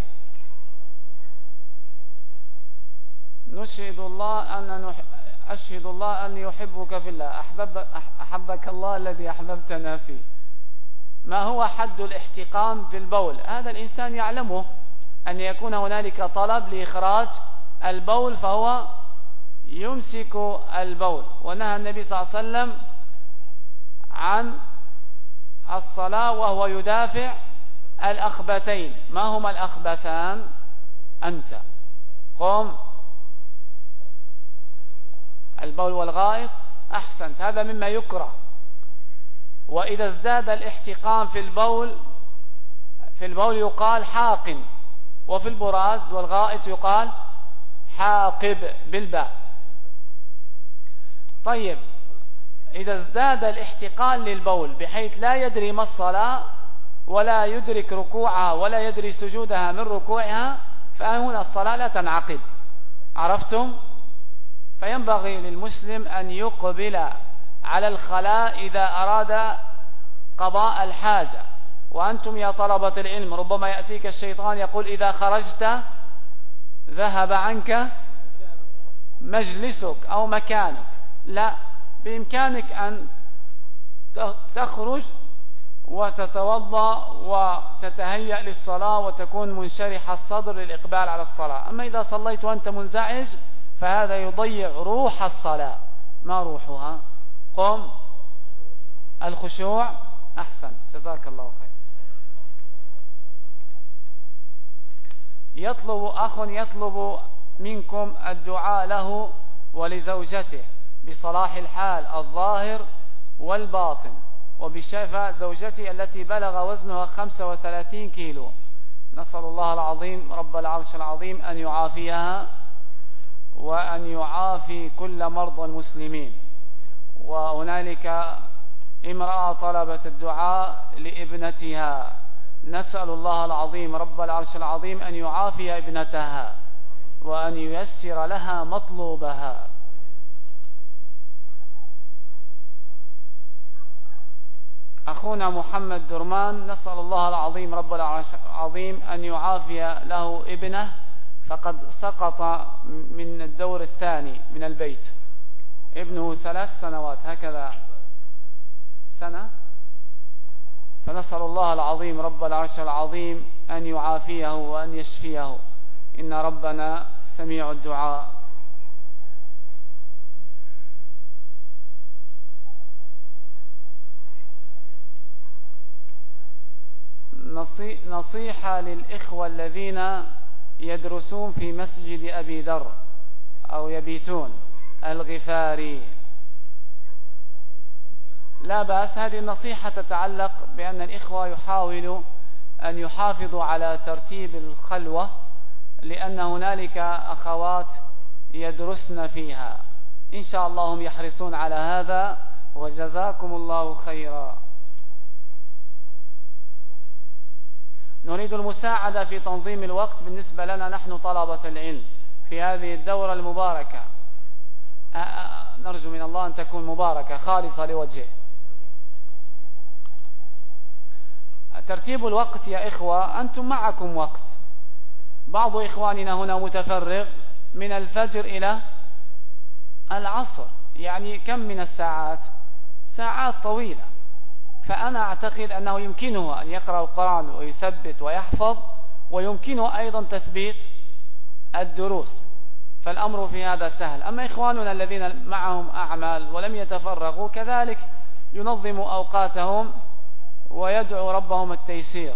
أشهد الله أني أحبك في الله، أحبك الله الذي أحببتنا فيه. ما هو حد الاحتقان في البول؟ هذا الإنسان يعلمه، أن يكون هنالك طلب لإخراج البول فهو يمسك البول. ونهى النبي صلى الله عليه وسلم عن الصلاة وهو يدافع الأخبثين. ما هما الأخبثان؟ أنت قم، البول والغائط، أحسنت، هذا مما يكره. وإذا ازداد الاحتقان في البول يقال حاقن، وفي البراز والغائط يقال حاقب بالباء. طيب، إذا ازداد الاحتقان للبول بحيث لا يدري ما الصلاة ولا يدرك ركوعها ولا يدري سجودها من ركوعها، فهنا الصلاة لا تنعقد. عرفتم؟ فينبغي للمسلم أن يقبل على الخلاء إذا أراد قضاء الحاجة. وأنتم يا طلبة العلم ربما يأتيك الشيطان يقول إذا خرجت ذهب عنك مجلسك أو مكانك. لا، بإمكانك أن تخرج وتتوضأ وتتهيأ للصلاة وتكون منشرح الصدر للإقبال على الصلاة. أما إذا صليت وأنت منزعج فهذا يضيع روح الصلاة. ما روحها؟ قم. الخشوع. أحسن، جزاك الله خير. يطلب منكم الدعاء له ولزوجته بصلاح الحال الظاهر والباطن وبشفاء زوجته التي بلغ وزنها 35 كيلو. نسأل الله العظيم رب العرش العظيم أن يعافيها وأن يعافي كل مرضى المسلمين. وهنالك امرأة طلبت الدعاء لابنتها، نسأل الله العظيم رب العرش العظيم أن يعافي ابنتها وأن ييسر لها مطلوبها. أخونا محمد درمان نسأل الله العظيم رب العرش العظيم أن يعافي له ابنه، فقد سقط من الدور الثاني من البيت، ابنه 3 سنوات هكذا سنة، فنسأل الله العظيم رب العرش العظيم أن يعافيه وأن يشفيه، إن ربنا سميع الدعاء. نصيحة للإخوة الذين يدرسون في مسجد أبي ذر أو يبيتون الغفاري. لا بأس، هذه النصيحة تتعلق بأن الإخوة يحاولوا أن يحافظوا على ترتيب الخلوة، لأن هنالك أخوات يدرسن فيها. إن شاء الله هم يحرصون على هذا، وجزاكم الله خيرا. نريد المساعدة في تنظيم الوقت بالنسبة لنا نحن طلبة العلم في هذه الدورة المباركة، نرجو من الله أن تكون مباركة خالصة لوجهه. ترتيب الوقت يا إخوة، أنتم معكم وقت، بعض إخواننا هنا متفرغ من الفجر إلى العصر، يعني كم من الساعات؟ ساعات طويلة. فأنا أعتقد أنه يمكنه أن يقرأ القرآن ويثبت ويحفظ، ويمكنه أيضا تثبيت الدروس، فالأمر في هذا سهل. أما إخواننا الذين معهم أعمال ولم يتفرغوا كذلك ينظموا أوقاتهم ويدعو ربهم التيسير.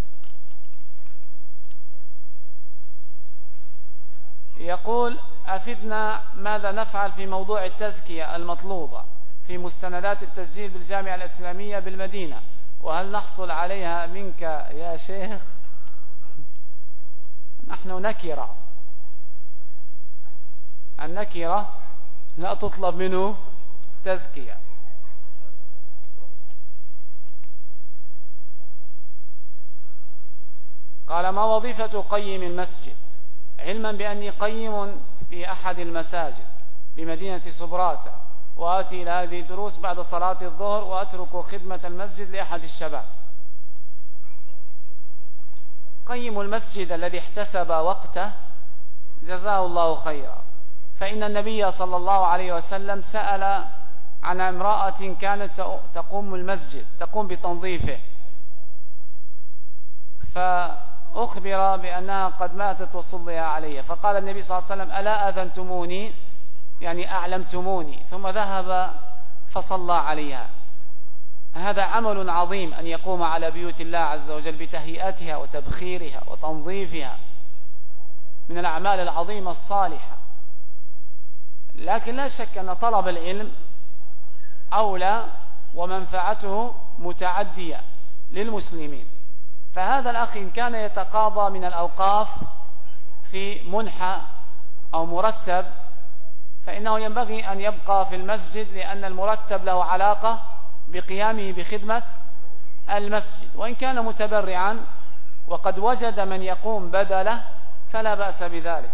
يقول أفدنا ماذا نفعل في موضوع التزكية المطلوبة في مستندات التسجيل بالجامعة الإسلامية بالمدينة، وهل نحصل عليها منك يا شيخ؟ نحن نكرة، النكرة لا تطلب منه تزكية. قال ما وظيفة قيم المسجد؟ علما بأني قيم في أحد المساجد بمدينة سبراتة، وآتي إلى هذه الدروس بعد صلاة الظهر وأترك خدمة المسجد لأحد الشباب. قيم المسجد الذي احتسب وقته جزاه الله خيرا، فإن النبي صلى الله عليه وسلم سأل عن امرأة كانت تقوم المسجد، تقوم بتنظيفه، فأخبر بأنها قد ماتت وصلي عليها، فقال النبي صلى الله عليه وسلم ألا أذنتموني، يعني أعلمتموني، ثم ذهب فصلى عليها. هذا عمل عظيم أن يقوم على بيوت الله عز وجل بتهيئتها وتبخيرها وتنظيفها، من الأعمال العظيمة الصالحة. لكن لا شك أن طلب العلم أولى ومنفعته متعدية للمسلمين. فهذا الأخ إن كان يتقاضى من الأوقاف في منحة أو مرتب، فإنه ينبغي أن يبقى في المسجد، لأن المرتب له علاقة بقيامه بخدمة المسجد، وإن كان متبرعا وقد وجد من يقوم بدله فلا بأس بذلك.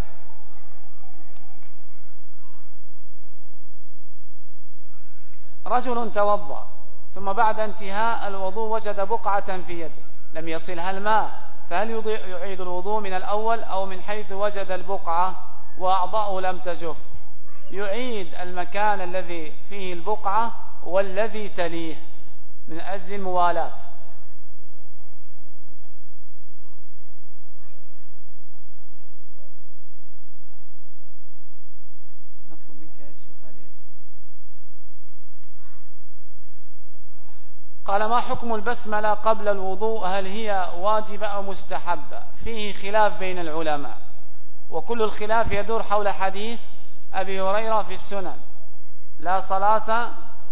رجل توضأ ثم بعد انتهاء الوضوء وجد بقعة في يده لم يصلها الماء، فهل يعيد الوضوء من الأول أو من حيث وجد البقعة وأعضاؤه لم تجف؟ يعيد المكان الذي فيه البقعة والذي تليه من أجل الموالاة. قال: ما حكم البسملة قبل الوضوء؟ هل هي واجبة أو مستحبة؟ فيه خلاف بين العلماء، وكل الخلاف يدور حول حديث أبي هريرة في السنن: لا صلاة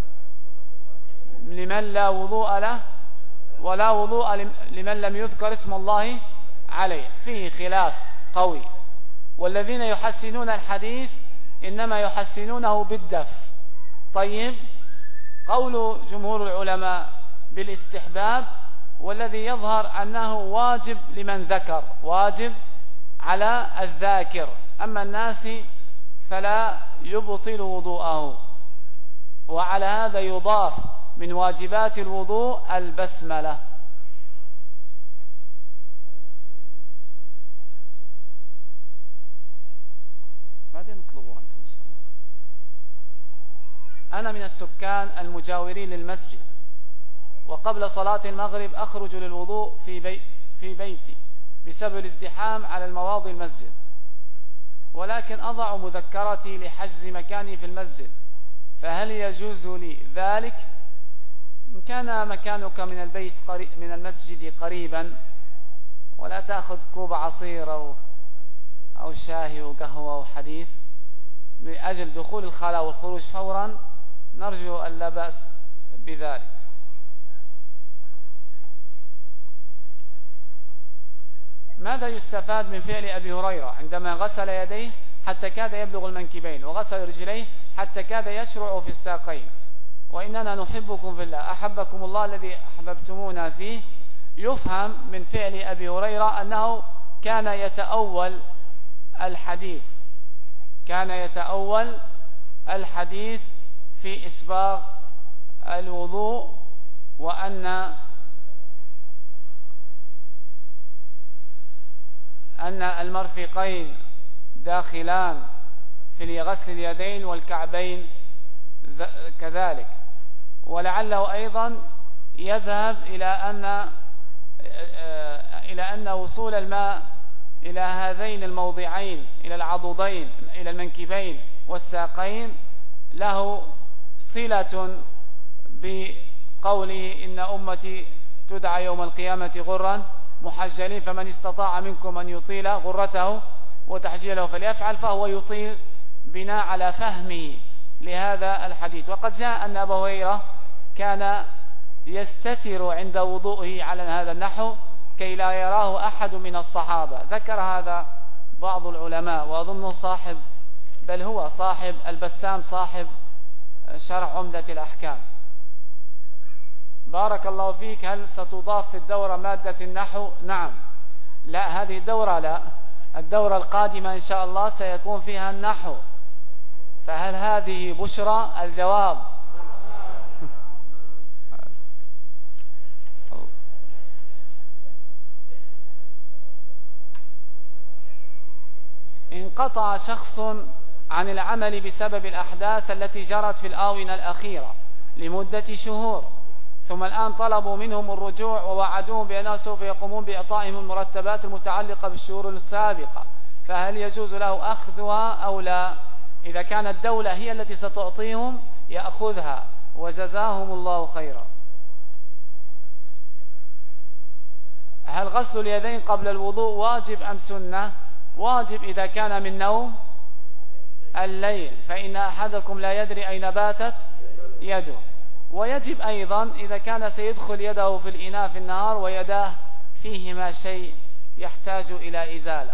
لمن لا وضوء له ولا وضوء لمن لم يذكر اسم الله عليه. فيه خلاف قوي، والذين يحسنون الحديث إنما يحسنونه بالدف. طيب، قول جمهور العلماء بالاستحباب، والذي يظهر أنه واجب لمن ذكر، واجب على الذاكر، أما الناس فلا يبطل وضوءه. وعلى هذا يضاف من واجبات الوضوء البسملة. بعدين اطلبوا أنتم. أنا من السكان المجاورين للمسجد، وقبل صلاة المغرب أخرج للوضوء في بيتي بسبب الازدحام على المواضي المسجد، ولكن أضع مذكرتي لحجز مكاني في المسجد، فهل يجوز لي ذلك؟ إن كان مكانك من البيت من المسجد قريبا، ولا تأخذ كوب عصير أو شاهي وقهوة وحديث من أجل دخول الخلاء والخروج فورا، نرجو أن لا بأس بذلك. ماذا يستفاد من فعل أبي هريرة عندما غسل يديه حتى كاد يبلغ المنكبين، وغسل رجليه حتى كاد يشرع في الساقين؟ وإننا نحبكم في الله، أحبكم الله الذي أحببتمونا فيه. يفهم من فعل أبي هريرة أنه كان يتأول الحديث في إسباغ الوضوء، وأن المرفقين داخلان في غسل اليدين والكعبين كذلك. ولعله أيضا يذهب إلى أن وصول الماء إلى هذين الموضعين، إلى العضدين، إلى المنكبين والساقين، له صلة بقوله: إن أمتي تدعى يوم القيامة غرا محجلين، فمن استطاع منكم أن يطيل غرته وتحجيله فليفعل. فهو يطيل بناء على فهمه لهذا الحديث. وقد جاء أن أبا هريرة كان يستتر عند وضوئه على هذا النحو كي لا يراه أحد من الصحابة. ذكر هذا بعض العلماء، وأظنه هو صاحب البسام، صاحب شرح عمدة الأحكام. بارك الله فيك. هل ستضاف في الدورة مادة النحو؟ نعم. لا، هذه الدورة لا، الدورة القادمة إن شاء الله سيكون فيها النحو. فهل هذه بشرى؟ الجواب انقطع شخص عن العمل بسبب الأحداث التي جرت في الآونة الأخيرة لمدة شهور، ثم الآن طلبوا منهم الرجوع ووعدوهم بأنه سوف يقومون بإعطائهم المرتبات المتعلقة بالشهور السابقة، فهل يجوز له أخذها أو لا؟ إذا كانت الدولة هي التي ستعطيهم يأخذها، وجزاهم الله خيرا. هل غسل اليدين قبل الوضوء واجب أم سنة؟ واجب إذا كان من نوم الليل، فإن أحدكم لا يدري أين باتت يده. ويجب أيضا إذا كان سيدخل يده في الإناء في النهار ويداه فيهما شيء يحتاج إلى إزالة.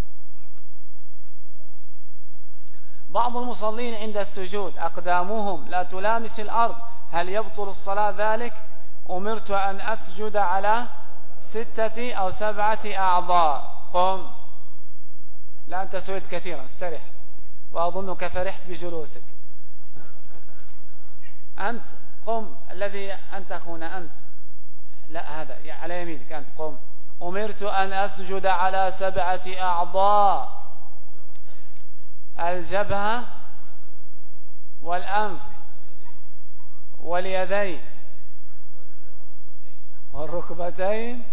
بعض المصلين عند السجود أقدامهم لا تلامس الأرض، هل يبطل الصلاة ذلك؟ أمرت أن أسجد على 6 أو 7 أعضاء. قم. لا، أنت سئلت كثيرا، استرح، وأظنك فرحت بجلوسك. أنت قم الذي أنت أخونا أنت، لا هذا على يمينك أنت، قم. أمرت أن أسجد على 7 أعضاء: الجبهة والأنف واليدين والركبتين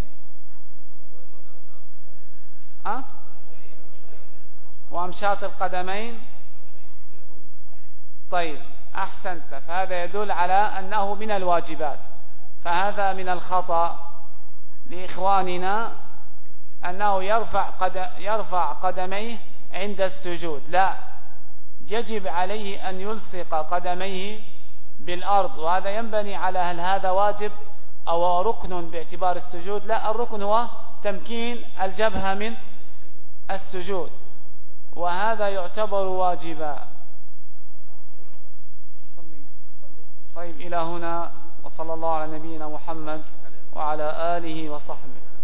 وأمشاط القدمين. طيب أحسنت، فهذا يدل على أنه من الواجبات. فهذا من الخطأ لإخواننا أنه يرفع قدميه عند السجود، لا، يجب عليه أن يلصق قدميه بالأرض، وهذا ينبني على هل هذا واجب أو ركن باعتبار السجود؟ لا، الركن هو تمكين الجبهة من السجود، وهذا يعتبر واجبا. طيب إلى هنا، وصلى الله على نبينا محمد وعلى آله وصحبه.